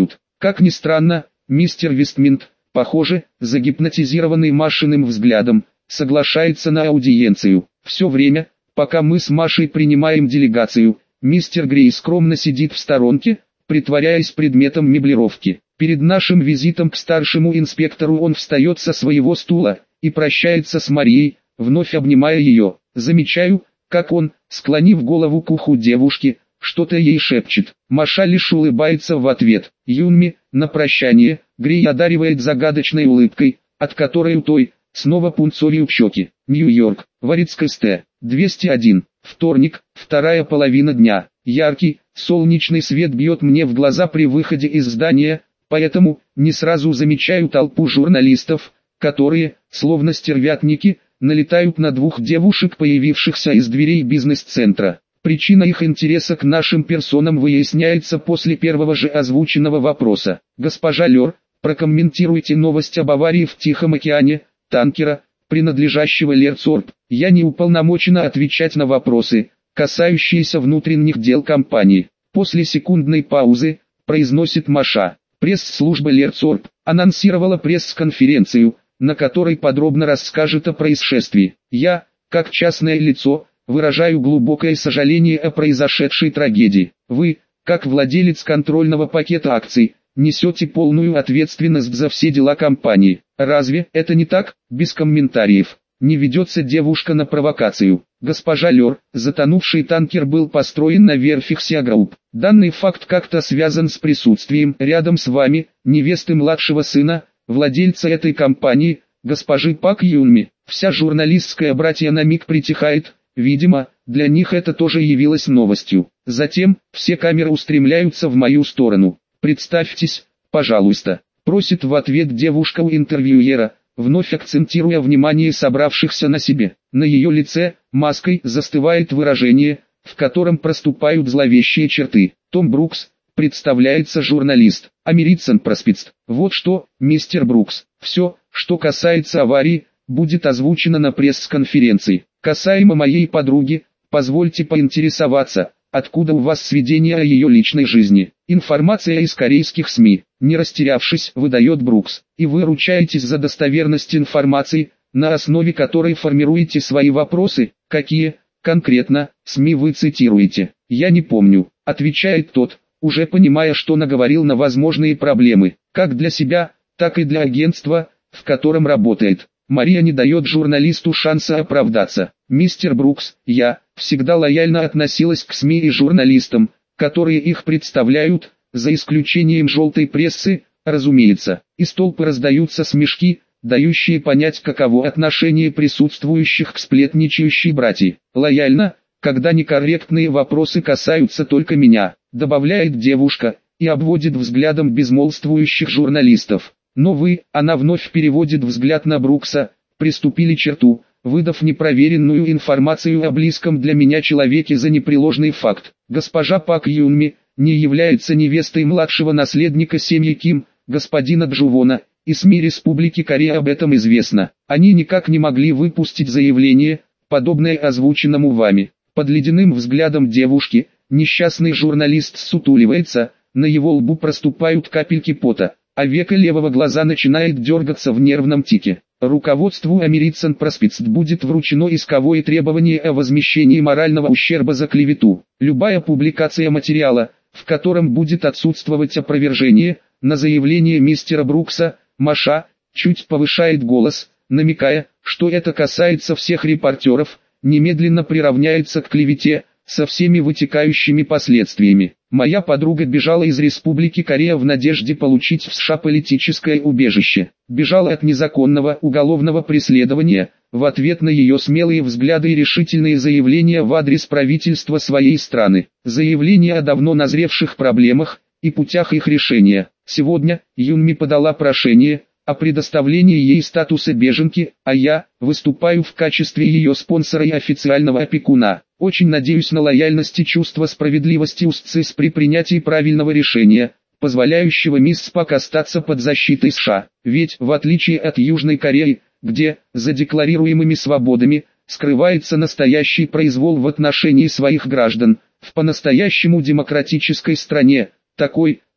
Как ни странно, мистер Вестминт, похоже, загипнотизированный Машиным взглядом, соглашается на аудиенцию. Все время, пока мы с Машей принимаем делегацию, мистер Грей скромно сидит в сторонке, притворяясь предметом меблировки. Перед нашим визитом к старшему инспектору он встает со своего стула и прощается с Марией, вновь обнимая ее. Замечаю, как он, склонив голову к уху девушки, что-то ей шепчет. Маша лишь улыбается в ответ. Юнми, на прощание, Грей одаривает загадочной улыбкой, от которой у той снова пунцовеют щеки. Нью-Йорк, Варицкая Ст. 201. Вторник, вторая половина дня. Яркий, солнечный свет бьет мне в глаза при выходе из здания, поэтому не сразу замечаю толпу журналистов, которые, словно стервятники, налетают на двух девушек, появившихся из дверей бизнес-центра. Причина их интереса к нашим персонам выясняется после первого же озвученного вопроса. «Госпожа Лёр, прокомментируйте новость об аварии в Тихом океане, танкера, принадлежащего Лерцорп». Я не уполномочена отвечать на вопросы, касающиеся внутренних дел компании. После секундной паузы, произносит Маша. Пресс-служба Лерцорп анонсировала пресс-конференцию, на которой подробно расскажет о происшествии. Я, как частное лицо, выражаю глубокое сожаление о произошедшей трагедии. Вы, как владелец контрольного пакета акций, несете полную ответственность за все дела компании. Разве это не так? Без комментариев. Не ведется девушка на провокацию. Госпожа Лёр, затонувший танкер был построен на верфи Xia Group. Данный факт как-то связан с присутствием рядом с вами невесты младшего сына, владельца этой компании, госпожи Пак Юнми. Вся журналистская братья на миг притихает, видимо, для них это тоже явилось новостью. Затем, все камеры устремляются в мою сторону. «Представьтесь, пожалуйста», просит в ответ девушка у интервьюера, вновь акцентируя внимание собравшихся на себе. На ее лице, маской, застывает выражение, в котором проступают зловещие черты. «Том Брукс», представляется журналист. «Америцен Проспиц». Вот что, мистер Брукс, все, что касается аварии, будет озвучено на пресс-конференции. Касаемо моей подруги, позвольте поинтересоваться, откуда у вас сведения о ее личной жизни? Информация из корейских СМИ. Не растерявшись, выдает Брукс. И вы ручаетесь за достоверность информации, на основе которой формируете свои вопросы? Какие, конкретно, СМИ вы цитируете? Я не помню, отвечает тот, уже понимая, что наговорил на возможные проблемы, как для себя, так и для агентства, в котором работает. Мария не дает журналисту шанса оправдаться. Мистер Брукс, я всегда лояльно относилась к СМИ и журналистам, которые их представляют, за исключением желтой прессы, разумеется. Из толпы раздаются смешки, дающие понять, каково отношение присутствующих к сплетничающей братьи. Лояльно, когда некорректные вопросы касаются только меня, добавляет девушка, и обводит взглядом безмолвствующих журналистов. Но вы, она вновь переводит взгляд на Брукса, приступили черту, выдав непроверенную информацию о близком для меня человеке за непреложный факт. Госпожа Пак Юнми не является невестой младшего наследника семьи Ким, господина Джувона, и СМИ Республики Корея об этом известно. Они никак не могли выпустить заявление, подобное озвученному вами. Под ледяным взглядом девушки, несчастный журналист сутуливается, на его лбу проступают капельки пота, а веко левого глаза начинает дергаться в нервном тике. Руководству Америцен Проспиц будет вручено исковое требование о возмещении морального ущерба за клевету. Любая публикация материала, в котором будет отсутствовать опровержение, на заявление мистера Брукса, Маша, чуть повышает голос, намекая, что это касается всех репортеров, немедленно приравняется к клевете, со всеми вытекающими последствиями. Моя подруга бежала из Республики Корея в надежде получить в США политическое убежище. Бежала от незаконного уголовного преследования, в ответ на ее смелые взгляды и решительные заявления в адрес правительства своей страны. Заявления о давно назревших проблемах и путях их решения. Сегодня Юнми подала прошение о предоставлении ей статуса беженки, а я выступаю в качестве ее спонсора и официального опекуна. Очень надеюсь на лояльность и чувство справедливости УСЦИС при принятии правильного решения, позволяющего мисс Пак остаться под защитой США. Ведь, в отличие от Южной Кореи, где, за декларируемыми свободами, скрывается настоящий произвол в отношении своих граждан, в по-настоящему демократической стране, такой,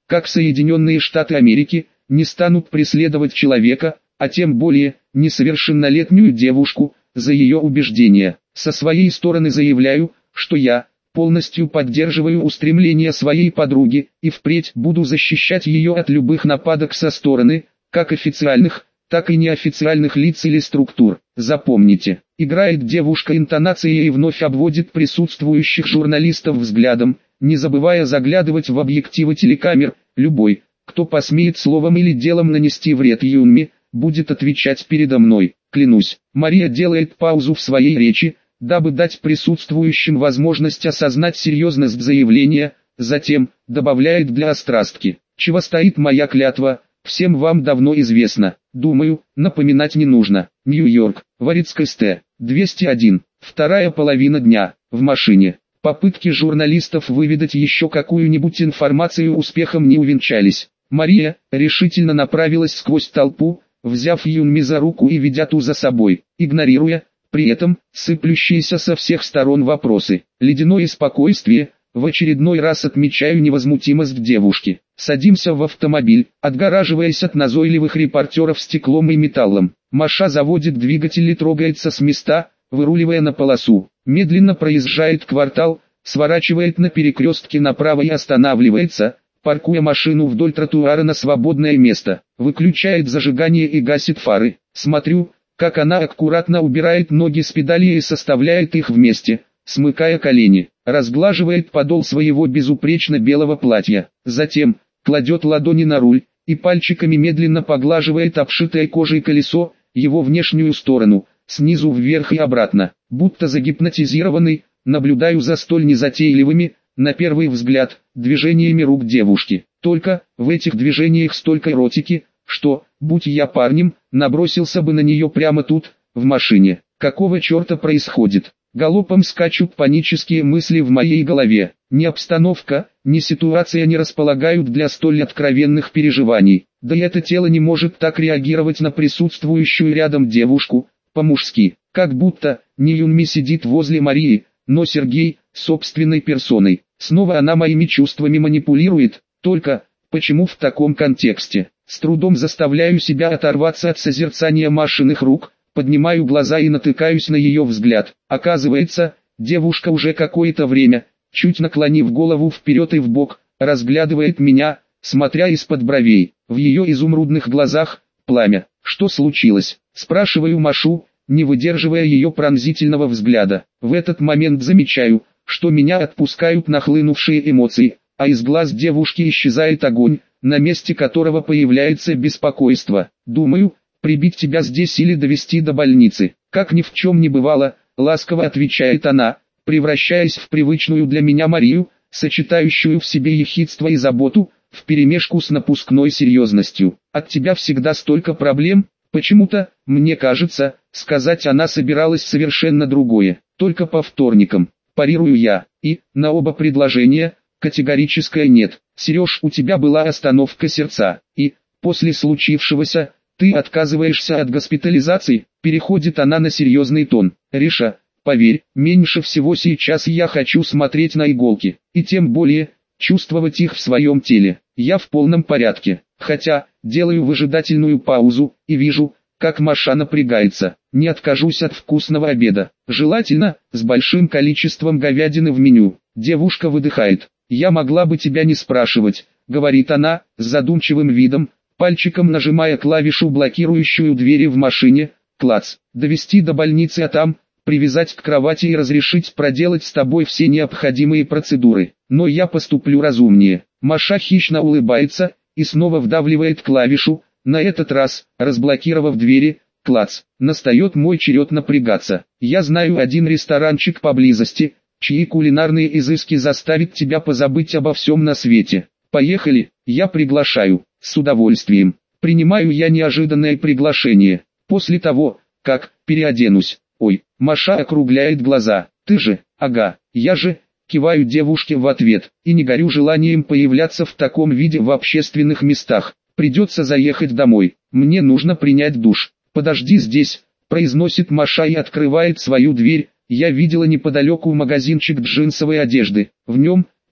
как Соединенные Штаты Америки, не станут преследовать человека, а тем более, несовершеннолетнюю девушку, за ее убеждения. Со своей стороны заявляю, что я полностью поддерживаю устремления своей подруги, и впредь буду защищать ее от любых нападок со стороны, как официальных, так и неофициальных лиц или структур. Запомните, играет девушка интонацией и вновь обводит присутствующих журналистов взглядом, не забывая заглядывать в объективы телекамер. Любой, кто посмеет словом или делом нанести вред Юнми, будет отвечать передо мной, клянусь. Мария делает паузу в своей речи, дабы дать присутствующим возможность осознать серьезность заявления, затем добавляет для острастки: чего стоит моя клятва, всем вам давно известно, думаю, напоминать не нужно. Нью-Йорк, Варицкой Ст. 201, вторая половина дня, в машине. Попытки журналистов выведать еще какую-нибудь информацию успехом не увенчались. Мария решительно направилась сквозь толпу, взяв Юнми за руку и ведя ту за собой, игнорируя, при этом, сыплющиеся со всех сторон вопросы. Ледяное спокойствие, в очередной раз отмечаю невозмутимость девушки. Садимся в автомобиль, отгораживаясь от назойливых репортеров стеклом и металлом. Маша заводит двигатель и трогается с места, выруливая на полосу. Медленно проезжает квартал, сворачивает на перекрестке направо и останавливается, паркуя машину вдоль тротуара на свободное место. Выключает зажигание и гасит фары. Смотрю, как она аккуратно убирает ноги с педали и составляет их вместе, смыкая колени. Разглаживает подол своего безупречно белого платья. Затем кладет ладони на руль и пальчиками медленно поглаживает обшитое кожей колесо, его внешнюю сторону, снизу вверх и обратно. Будто загипнотизированный, наблюдаю за столь незатейливыми, на первый взгляд, движениями рук девушки. Только в этих движениях столько эротики, что, будь я парнем, набросился бы на нее прямо тут, в машине. Какого черта происходит? Галопом скачут панические мысли в моей голове. Ни обстановка, ни ситуация не располагают для столь откровенных переживаний. Да и это тело не может так реагировать на присутствующую рядом девушку, по-мужски. Как будто, не Юнми сидит возле Марии, но Сергей, собственной персоной. Снова она моими чувствами манипулирует, только, почему в таком контексте? С трудом заставляю себя оторваться от созерцания Машиных рук, поднимаю глаза и натыкаюсь на ее взгляд. Оказывается, девушка уже какое-то время, чуть наклонив голову вперед и вбок, разглядывает меня, смотря из-под бровей. В ее изумрудных глазах пламя. Что случилось? Спрашиваю Машу, не выдерживая ее пронзительного взгляда. В этот момент замечаю, что меня отпускают нахлынувшие эмоции, а из глаз девушки исчезает огонь, на месте которого появляется беспокойство. Думаю, прибить тебя здесь или довести до больницы. Как ни в чем не бывало, ласково отвечает она, превращаясь в привычную для меня Марию, сочетающую в себе ехидство и заботу, вперемешку с напускной серьезностью. От тебя всегда столько проблем. Почему-то, мне кажется, сказать она собиралась совершенно другое, только по вторникам. Парирую я, и, на оба предложения, категорическое нет. Сереж, у тебя была остановка сердца, и, после случившегося, ты отказываешься от госпитализации, переходит она на серьезный тон. Риша, поверь, меньше всего сейчас я хочу смотреть на иголки, и тем более, чувствовать их в своем теле. Я в полном порядке, хотя, делаю выжидательную паузу, и вижу, как Маша напрягается. Не откажусь от вкусного обеда, желательно, с большим количеством говядины в меню. Девушка выдыхает. Я могла бы тебя не спрашивать, говорит она, с задумчивым видом, пальчиком нажимая клавишу, блокирующую двери в машине. Клац, довести до больницы, а там, привязать к кровати и разрешить проделать с тобой все необходимые процедуры. Но я поступлю разумнее. Маша хищно улыбается и снова вдавливает клавишу, на этот раз, разблокировав двери. Клац, настает мой черед напрягаться. Я знаю один ресторанчик поблизости, чьи кулинарные изыски заставят тебя позабыть обо всем на свете. Поехали, я приглашаю. С удовольствием. Принимаю я неожиданное приглашение. После того, как переоденусь. Ой, Маша округляет глаза. Ты же, ага, я же, киваю девушке в ответ, и не горю желанием появляться в таком виде в общественных местах. Придется заехать домой, мне нужно принять душ. Подожди здесь, произносит Маша и открывает свою дверь. Я видела неподалеку магазинчик джинсовой одежды. В нем,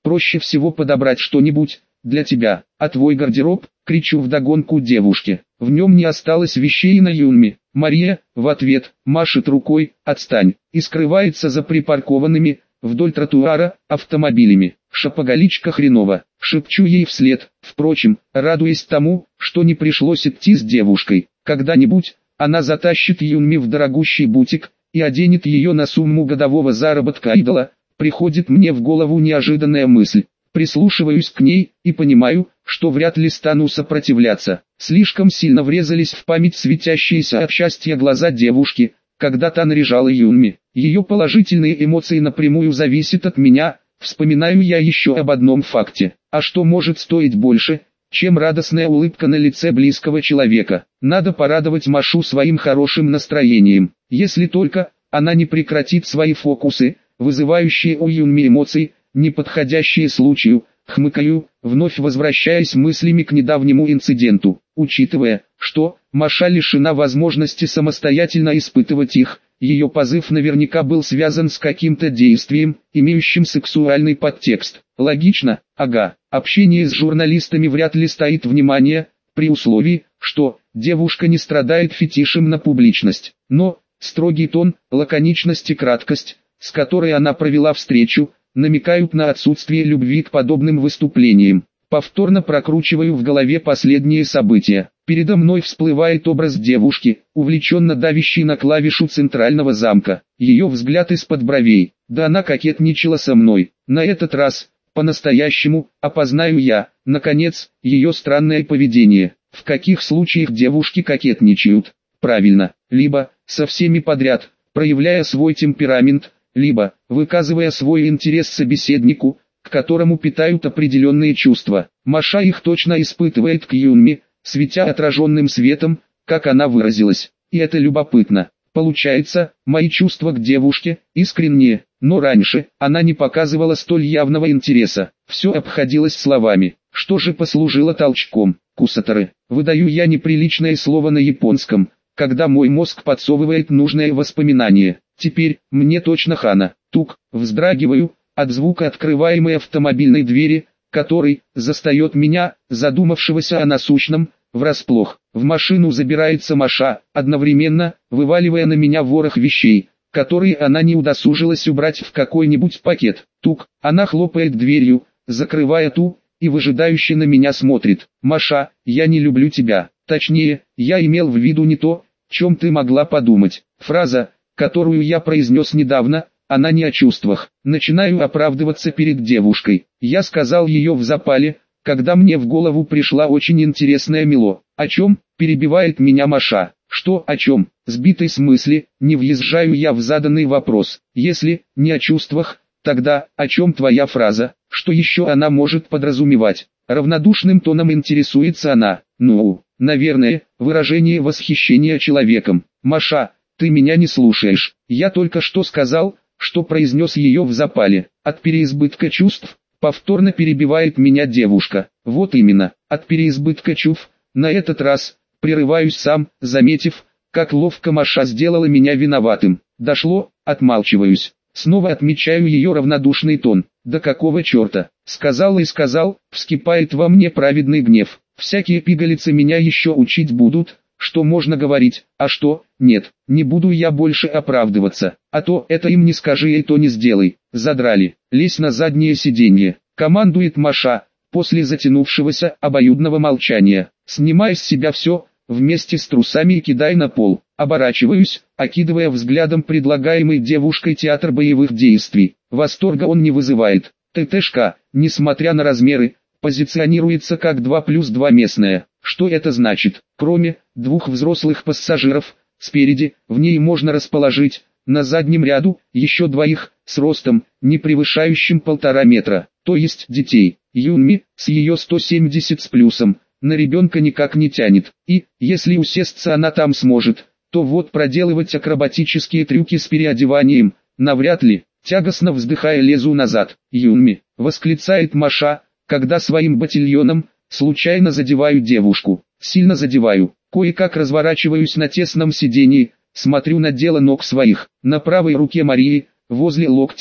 проще всего подобрать что-нибудь для тебя. А твой гардероб, кричу вдогонку девушке. В нем не осталось вещей на Юнми. Мария, в ответ, машет рукой, отстань, и скрывается за припаркованными, вдоль тротуара, автомобилями. Шопоголичка хреново, шепчу ей вслед, впрочем, радуясь тому, что не пришлось идти с девушкой. Когда-нибудь, она затащит Юнми в дорогущий бутик, и оденет ее на сумму годового заработка идола. Приходит мне в голову неожиданная мысль. Прислушиваюсь к ней, и понимаю, что вряд ли стану сопротивляться. Слишком сильно врезались в память светящиеся от счастья глаза девушки, когда та наряжала Юнми. Ее положительные эмоции напрямую зависят от меня. Вспоминаю я еще об одном факте. А что может стоить больше, чем радостная улыбка на лице близкого человека? Надо порадовать Машу своим хорошим настроением. Если только она не прекратит свои фокусы, вызывающие у Юнми эмоции, не подходящие случаю, хмыкаю, вновь возвращаясь мыслями к недавнему инциденту. Учитывая, что Маша лишена возможности самостоятельно испытывать их, ее позыв наверняка был связан с каким-то действием, имеющим сексуальный подтекст. Логично, ага. Общение с журналистами вряд ли стоит внимания, при условии, что девушка не страдает фетишем на публичность. Но строгий тон, лаконичность и краткость, с которой она провела встречу, намекают на отсутствие любви к подобным выступлениям. Повторно прокручиваю в голове последние события. Передо мной всплывает образ девушки, увлеченно давящей на клавишу центрального замка. Ее взгляд из-под бровей. Да она кокетничала со мной. На этот раз, по-настоящему, опознаю я, наконец, ее странное поведение. В каких случаях девушки кокетничают? Правильно, либо со всеми подряд, проявляя свой темперамент, либо выказывая свой интерес собеседнику, к которому питают определенные чувства. Маша их точно испытывает к Юнми, светя отраженным светом, как она выразилась. И это любопытно. Получается, мои чувства к девушке искренние, но раньше она не показывала столь явного интереса. Все обходилось словами. Что же послужило толчком? Кусаторы. Выдаю я неприличное слово на японском, когда мой мозг подсовывает нужное воспоминание. Теперь, мне точно хана. Тук, вздрагиваю от звука открываемой автомобильной двери, который застает меня, задумавшегося о насущном, врасплох. В машину забирается Маша, одновременно вываливая на меня ворох вещей, которые она не удосужилась убрать в какой-нибудь пакет. Тук, она хлопает дверью, закрывая ту, и выжидающе на меня смотрит. «Маша, я не люблю тебя. Точнее, я имел в виду не то, чем ты могла подумать». Фраза, которую я произнес недавно, она не о чувствах. Начинаю оправдываться перед девушкой. Я сказал ее в запале, когда мне в голову пришла очень интересная мело. «О чем?» – перебивает меня Маша. «Что о чем?» Сбитый с мысли, не въезжаю я в заданный вопрос. Если не о чувствах, тогда о чем твоя фраза? Что еще она может подразумевать? Равнодушным тоном интересуется она. Ну, наверное, выражение восхищения человеком. Маша, ты меня не слушаешь. Я только что сказал, что произнес ее в запале. От переизбытка чувств, повторно перебивает меня девушка. Вот именно, от переизбытка чувств. На этот раз прерываюсь сам, заметив, как ловко Маша сделала меня виноватым. Дошло, отмалчиваюсь. Снова отмечаю ее равнодушный тон. Да какого черта? Сказал и сказал, вскипает во мне праведный гнев. Всякие пигалицы меня еще учить будут, что можно говорить, а что, нет, не буду я больше оправдываться. А то это им не скажи и то не сделай. Задрали, лезь на заднее сиденье. Командует Маша, после затянувшегося обоюдного молчания. Снимай с себя все, вместе с трусами и кидай на пол. Оборачиваюсь, окидывая взглядом предлагаемый девушкой театр боевых действий. Восторга он не вызывает. ТТшка, несмотря на размеры, позиционируется как 2+2 местная. Что это значит? Кроме двух взрослых пассажиров, спереди, в ней можно расположить, на заднем ряду, еще двоих, с ростом, не превышающим 1,5 метра, то есть детей. Юнми, с ее 170 с плюсом, на ребенка никак не тянет. И, если усесться она там сможет, то вот проделывать акробатические трюки с переодеванием, навряд ли. Тягостно вздыхая лезу назад. «Юнми», — восклицает Маша, когда своим ботильоном случайно задеваю девушку. Сильно задеваю. Кое-как разворачиваюсь на тесном сидении, смотрю на дело ног своих. На правой руке Марии, возле локтя,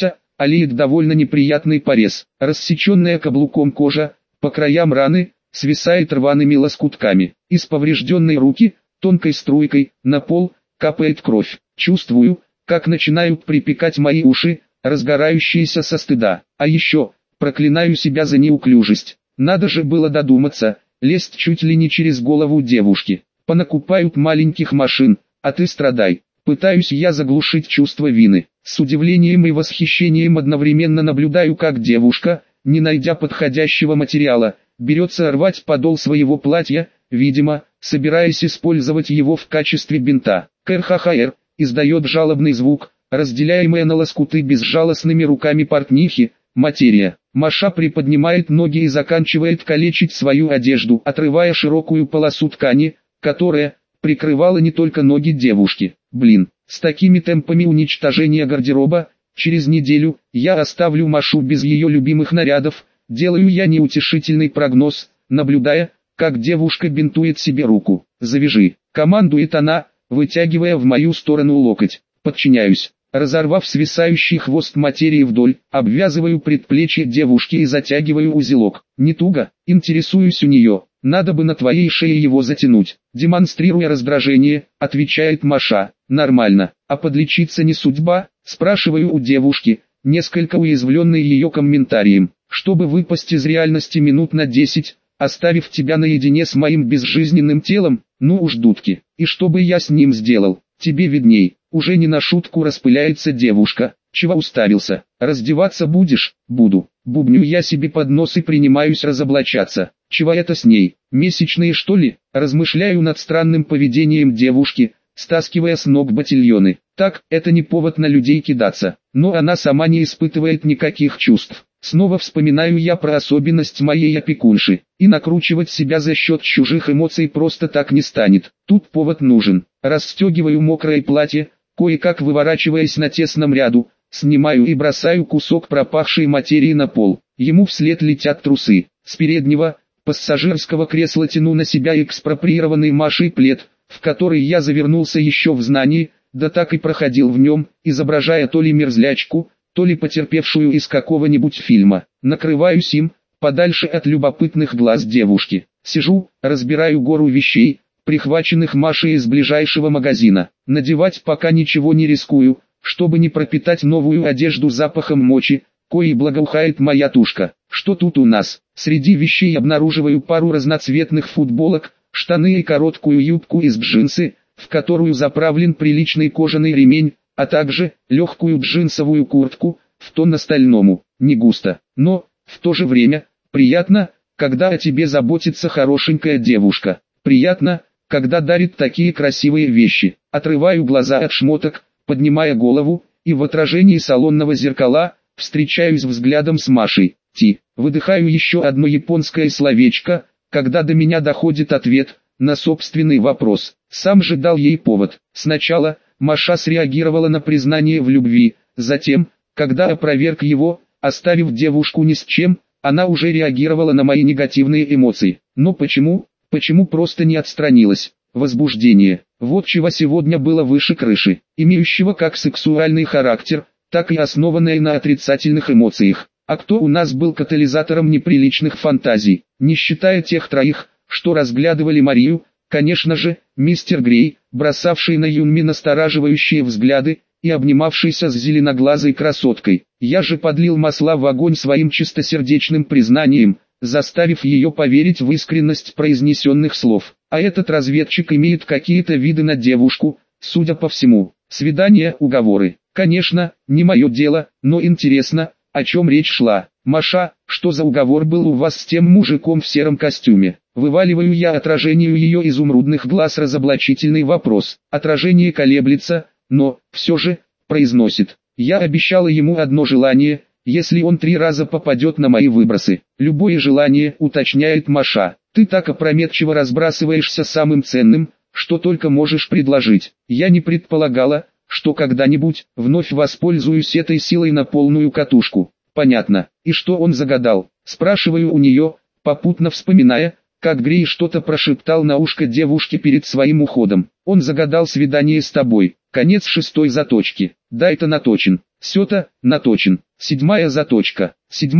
олеет довольно неприятный порез. Рассеченная каблуком кожа, по краям раны, свисает рваными лоскутками. Из поврежденной руки, тонкой струйкой, на пол, капает кровь. Чувствую, как начинают припекать мои уши, разгорающиеся со стыда. А еще, проклинаю себя за неуклюжесть. Надо же было додуматься, лезть чуть ли не через голову девушки. Понакупают маленьких машин, а ты страдай. Пытаюсь я заглушить чувство вины. С удивлением и восхищением одновременно наблюдаю, как девушка, не найдя подходящего материала, берется рвать подол своего платья, видимо, собираясь использовать его в качестве бинта. КРХХР издает жалобный звук, разделяемая на лоскуты безжалостными руками портнихи. Материя. Маша приподнимает ноги и заканчивает калечить свою одежду, отрывая широкую полосу ткани, которая прикрывала не только ноги девушки. Блин, с такими темпами уничтожения гардероба, через неделю я оставлю Машу без ее любимых нарядов. Делаю я неутешительный прогноз, наблюдая, как девушка бинтует себе руку. «Завяжи», — командует она, вытягивая в мою сторону локоть. Подчиняюсь. Разорвав свисающий хвост материи вдоль, обвязываю предплечье девушки и затягиваю узелок. Не туго, интересуюсь у нее. Надо бы на твоей шее его затянуть. Демонстрируя раздражение, отвечает Маша. Нормально. А подлечиться не судьба? Спрашиваю у девушки, несколько уязвленной ее комментарием. Чтобы выпасть из реальности минут на 10, оставив тебя наедине с моим безжизненным телом, ну уж дудки. И что бы я с ним сделал, тебе видней. Уже не на шутку распыляется девушка. Чего уставился? Раздеваться будешь? Буду. Бубню я себе под нос и принимаюсь разоблачаться. Чего это с ней? Месячные что ли? Размышляю над странным поведением девушки, стаскивая с ног ботильоны. Так, это не повод на людей кидаться. Но она сама не испытывает никаких чувств. Снова вспоминаю я про особенность моей опекунши. И накручивать себя за счет чужих эмоций просто так не станет. Тут повод нужен. Расстегиваю мокрое платье, кое-как выворачиваясь на тесном ряду, снимаю и бросаю кусок пропахшей материи на пол. Ему вслед летят трусы. С переднего, пассажирского кресла тяну на себя экспроприированный Машей плед, в который я завернулся еще в знании, да так и проходил в нем, изображая то ли мерзлячку, то ли потерпевшую из какого-нибудь фильма. Накрываюсь им, подальше от любопытных глаз девушки. Сижу, разбираю гору вещей, прихваченных Машей из ближайшего магазина. Надевать пока ничего не рискую, чтобы не пропитать новую одежду запахом мочи, коей благоухает моя тушка. Что тут у нас? Среди вещей обнаруживаю пару разноцветных футболок, штаны и короткую юбку из джинсы, в которую заправлен приличный кожаный ремень, а также легкую джинсовую куртку, в тон остальному. Не густо, но, в то же время, приятно, когда о тебе заботится хорошенькая девушка. Приятно, когда дарит такие красивые вещи. Отрываю глаза от шмоток, поднимая голову, и в отражении салонного зеркала, встречаюсь взглядом с Машей. Выдыхаю еще одно японское словечко, когда до меня доходит ответ на собственный вопрос. Сам же дал ей повод. Сначала Маша среагировала на признание в любви, затем, когда опроверг его, оставив девушку ни с чем, она уже реагировала на мои негативные эмоции. Но почему? Почему просто не отстранилась? Возбуждение. Вот чего сегодня было выше крыши, имеющего как сексуальный характер, так и основанное на отрицательных эмоциях. А кто у нас был катализатором неприличных фантазий? Не считая тех троих, что разглядывали Марию, конечно же, мистер Грей, бросавший на Юнми настораживающие взгляды, и обнимавшийся с зеленоглазой красоткой. Я же подлил масла в огонь своим чистосердечным признанием, заставив ее поверить в искренность произнесенных слов. А этот разведчик имеет какие-то виды на девушку, судя по всему. Свидания, уговоры. Конечно, не мое дело, но интересно, о чем речь шла. Маша, что за уговор был у вас с тем мужиком в сером костюме? Вываливаю я отражению ее изумрудных глаз разоблачительный вопрос. Отражение колеблется, но, все же, произносит. Я обещала ему одно желание, если он 3 раза попадет на мои выбросы. Любое желание, уточняет Маша. Ты так опрометчиво разбрасываешься самым ценным, что только можешь предложить. Я не предполагала, что когда-нибудь вновь воспользуюсь этой силой на полную катушку. Понятно. И что он загадал? Спрашиваю у нее, попутно вспоминая, как Грей что-то прошептал на ушко девушке перед своим уходом. Он загадал свидание с тобой. Конец 6 заточки. Да, это наточен. Все-то, наточен. Седьмая заточка.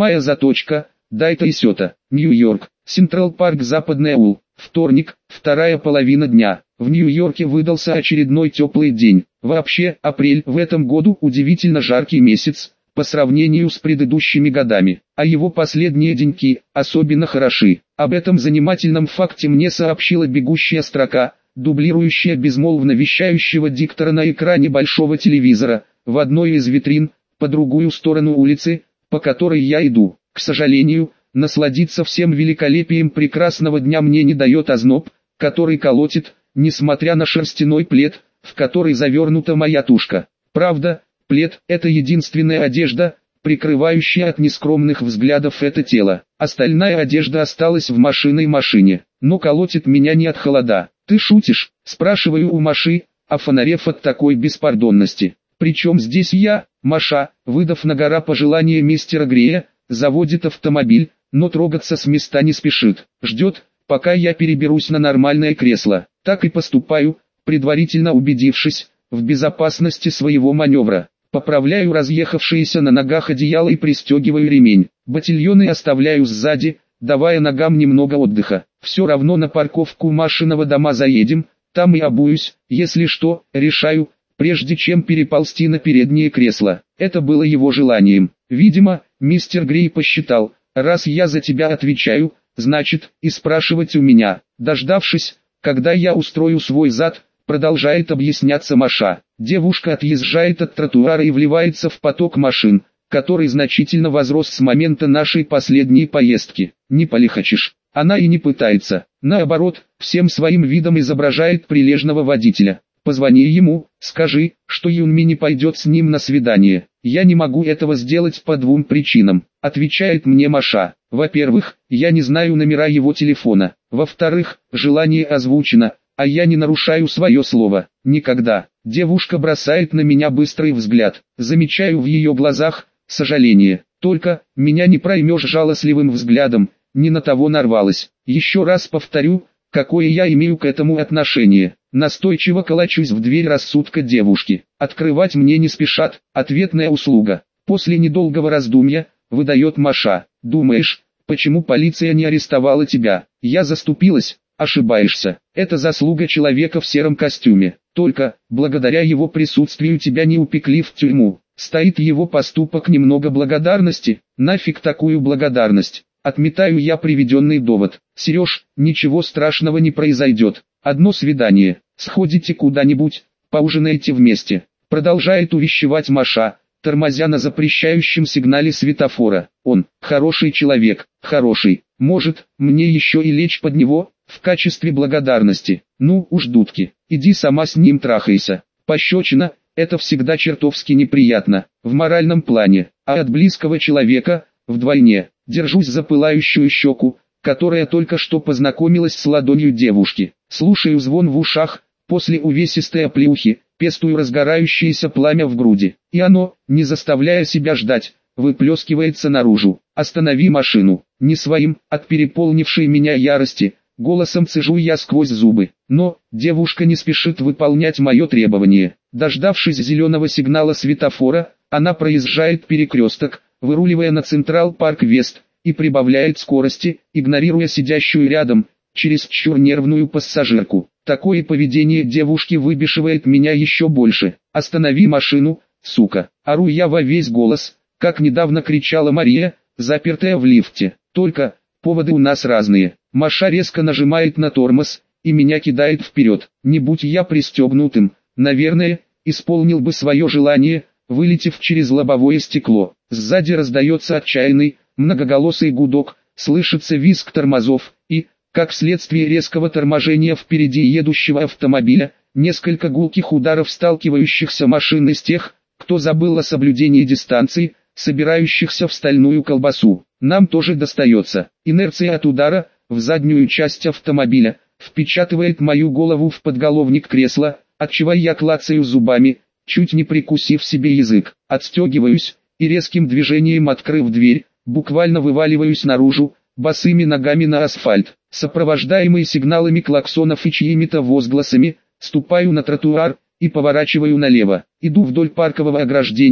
Дай-то и сё-то. Нью-Йорк. Централ Парк, Западная Ул. Вторник, вторая половина дня. В Нью-Йорке выдался очередной теплый день. Вообще, апрель в этом году удивительно жаркий месяц, по сравнению с предыдущими годами. А его последние деньки особенно хороши. Об этом занимательном факте мне сообщила бегущая строка, дублирующая безмолвно вещающего диктора на экране большого телевизора, в одной из витрин, по другую сторону улицы, по которой я иду. К сожалению, насладиться всем великолепием прекрасного дня мне не дает озноб, который колотит, несмотря на шерстяной плед, в который завернута моя тушка. Правда, плед – это единственная одежда, прикрывающая от нескромных взглядов это тело. Остальная одежда осталась в машине, но колотит меня не от холода. «Ты шутишь?» – спрашиваю у Маши, офонарев от такой беспардонности. «Причем здесь я?» Маша, выдав на гора пожелание мистера Грея, заводит автомобиль, но трогаться с места не спешит. Ждет, пока я переберусь на нормальное кресло. Так и поступаю, предварительно убедившись в безопасности своего маневра. Поправляю разъехавшиеся на ногах одеяло и пристегиваю ремень. Ботильоны оставляю сзади, давая ногам немного отдыха. Все равно на парковку Машиного дома заедем, там и обуюсь, если что, решаю, прежде чем переползти на переднее кресло. Это было его желанием. Видимо, мистер Грей посчитал, раз я за тебя отвечаю, значит, и спрашивать у меня. Дождавшись, когда я устрою свой зад, продолжает объясняться Маша. Девушка отъезжает от тротуара и вливается в поток машин, который значительно возрос с момента нашей последней поездки. Не полихачишь. Она и не пытается. Наоборот, всем своим видом изображает прилежного водителя. Позвони ему, скажи, что Юнми не пойдет с ним на свидание. Я не могу этого сделать по двум причинам, отвечает мне Маша. Во-первых, я не знаю номера его телефона. Во-вторых, желание озвучено, а я не нарушаю свое слово. Никогда. Девушка бросает на меня быстрый взгляд. Замечаю в ее глазах сожаление. Только, меня не проймешь жалостливым взглядом, не на того нарвалась. Еще раз повторю, какое я имею к этому отношение. Настойчиво колочусь в дверь рассудка девушки. Открывать мне не спешат, ответная услуга. После недолгого раздумья, выдает Маша. Думаешь, почему полиция не арестовала тебя? Я заступилась, ошибаешься. Это заслуга человека в сером костюме. Только, благодаря его присутствию тебя не упекли в тюрьму. Стоит его поступок немного благодарности? Нафиг такую благодарность? Отметаю я приведенный довод. Сереж, ничего страшного не произойдет. Одно свидание. Сходите куда-нибудь, поужинайте вместе. Продолжает увещевать Маша, тормозя на запрещающем сигнале светофора. Он, хороший человек, хороший. Может, мне еще и лечь под него, в качестве благодарности. Ну уж, дудки, иди сама с ним трахайся. Пощечина, это всегда чертовски неприятно, в моральном плане, а от близкого человека, вдвойне. Держусь за пылающую щеку, которая только что познакомилась с ладонью девушки. Слушаю звон в ушах, после увесистой оплеухи, пестую разгорающееся пламя в груди. И оно, не заставляя себя ждать, выплескивается наружу. «Останови машину!» Не своим, от переполнившей меня ярости, голосом цежу я сквозь зубы. Но, девушка не спешит выполнять мое требование. Дождавшись зеленого сигнала светофора, она проезжает перекресток, выруливая на Централ Парк Вест, и прибавляет скорости, игнорируя сидящую рядом, чересчур нервную пассажирку. Такое поведение девушки выбешивает меня еще больше. «Останови машину, сука!» Ору я во весь голос, как недавно кричала Мария, запертая в лифте. Только, поводы у нас разные. Маша резко нажимает на тормоз, и меня кидает вперед. Не будь я пристегнутым, наверное, исполнил бы свое желание, вылетев через лобовое стекло. Сзади раздается отчаянный, многоголосый гудок, слышится визг тормозов, и, как вследствие резкого торможения впереди едущего автомобиля, несколько гулких ударов сталкивающихся машин из тех, кто забыл о соблюдении дистанции, собирающихся в стальную колбасу. Нам тоже достается. Инерция от удара, в заднюю часть автомобиля, впечатывает мою голову в подголовник кресла, отчего я клацаю зубами, чуть не прикусив себе язык. Отстегиваюсь, и резким движением открыв дверь, буквально вываливаюсь наружу, босыми ногами на асфальт. Сопровождаемый сигналами клаксонов и чьими-то возгласами, ступаю на тротуар и поворачиваю налево. Иду вдоль паркового ограждения,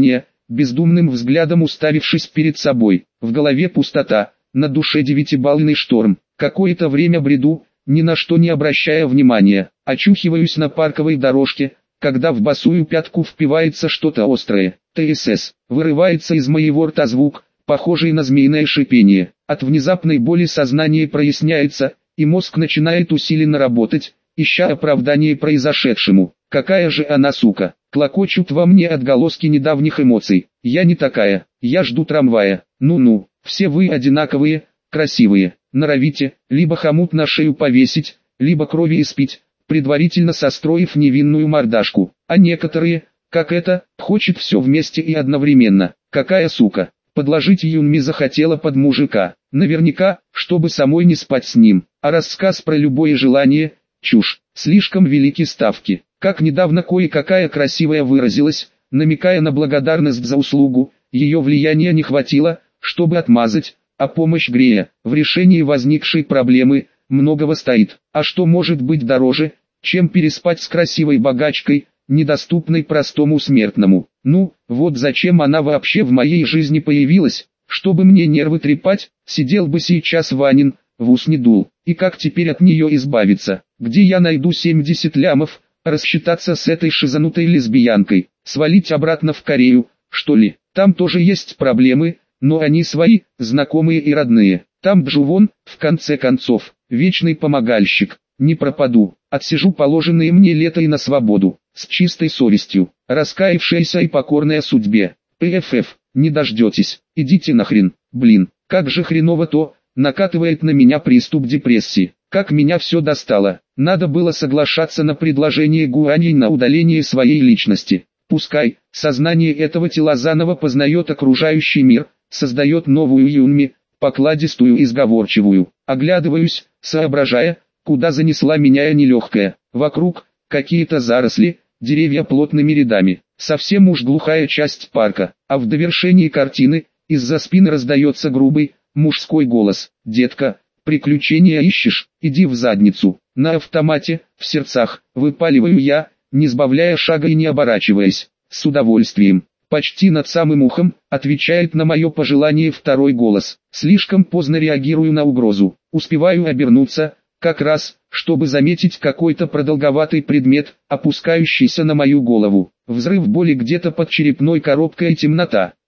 бездумным взглядом уставившись перед собой. В голове пустота, на душе девятибалльный шторм. Какое-то время бреду, ни на что не обращая внимания. Очухиваюсь на парковой дорожке, когда в босую пятку впивается что-то острое. ТСС. Вырывается из моего рта звук, похожий на змеиное шипение. От внезапной боли сознание проясняется, и мозг начинает усиленно работать, ища оправдание произошедшему. Какая же она сука! Клокочут во мне отголоски недавних эмоций. Я не такая, я жду трамвая. Ну-ну, все вы одинаковые, красивые. Норовите, либо хомут на шею повесить, либо крови испить, предварительно состроив невинную мордашку. А некоторые, как это, хочет все вместе и одновременно. Какая сука! Подложить Юнми захотела под мужика. Наверняка, чтобы самой не спать с ним. А рассказ про любое желание – чушь. Слишком велики ставки. Как недавно кое-какая красивая выразилась, намекая на благодарность за услугу, ее влияния не хватило, чтобы отмазать, а помощь Грея в решении возникшей проблемы многого стоит. А что может быть дороже, чем переспать с красивой богачкой, недоступной простому смертному? Ну, вот зачем она вообще в моей жизни появилась, чтобы мне нервы трепать, сидел бы сейчас Ванин, в ус не дул. И как теперь от нее избавиться? Где я найду 70 лямов, рассчитаться с этой шизанутой лесбиянкой? Свалить обратно в Корею, что ли? Там тоже есть проблемы, но они свои, знакомые и родные. Там Джувон, в конце концов, вечный помогальщик. Не пропаду, отсижу положенные мне лето и на свободу, с чистой совестью, раскаявшаяся и покорная судьбе. ПФФ, не дождетесь, идите нахрен, блин, как же хреново то, накатывает на меня приступ депрессии. Как меня все достало, надо было соглашаться на предложение Гуаней на удаление своей личности. Пускай, сознание этого тела заново познает окружающий мир, создает новую Юнми, покладистую и сговорчивую. Оглядываюсь, соображая, куда занесла меня нелегкая. Вокруг, какие-то заросли, деревья плотными рядами. Совсем уж глухая часть парка, а в довершении картины, из-за спины раздается грубый, мужской голос. «Детка, приключения ищешь? Иди в задницу». На автомате, в сердцах, выпаливаю я, не сбавляя шага и не оборачиваясь. С удовольствием. Почти над самым ухом, отвечает на мое пожелание второй голос. Слишком поздно реагирую на угрозу. Успеваю обернуться, как раз, чтобы заметить какой-то продолговатый предмет, опускающийся на мою голову. Взрыв боли где-то под черепной коробкой и темнота.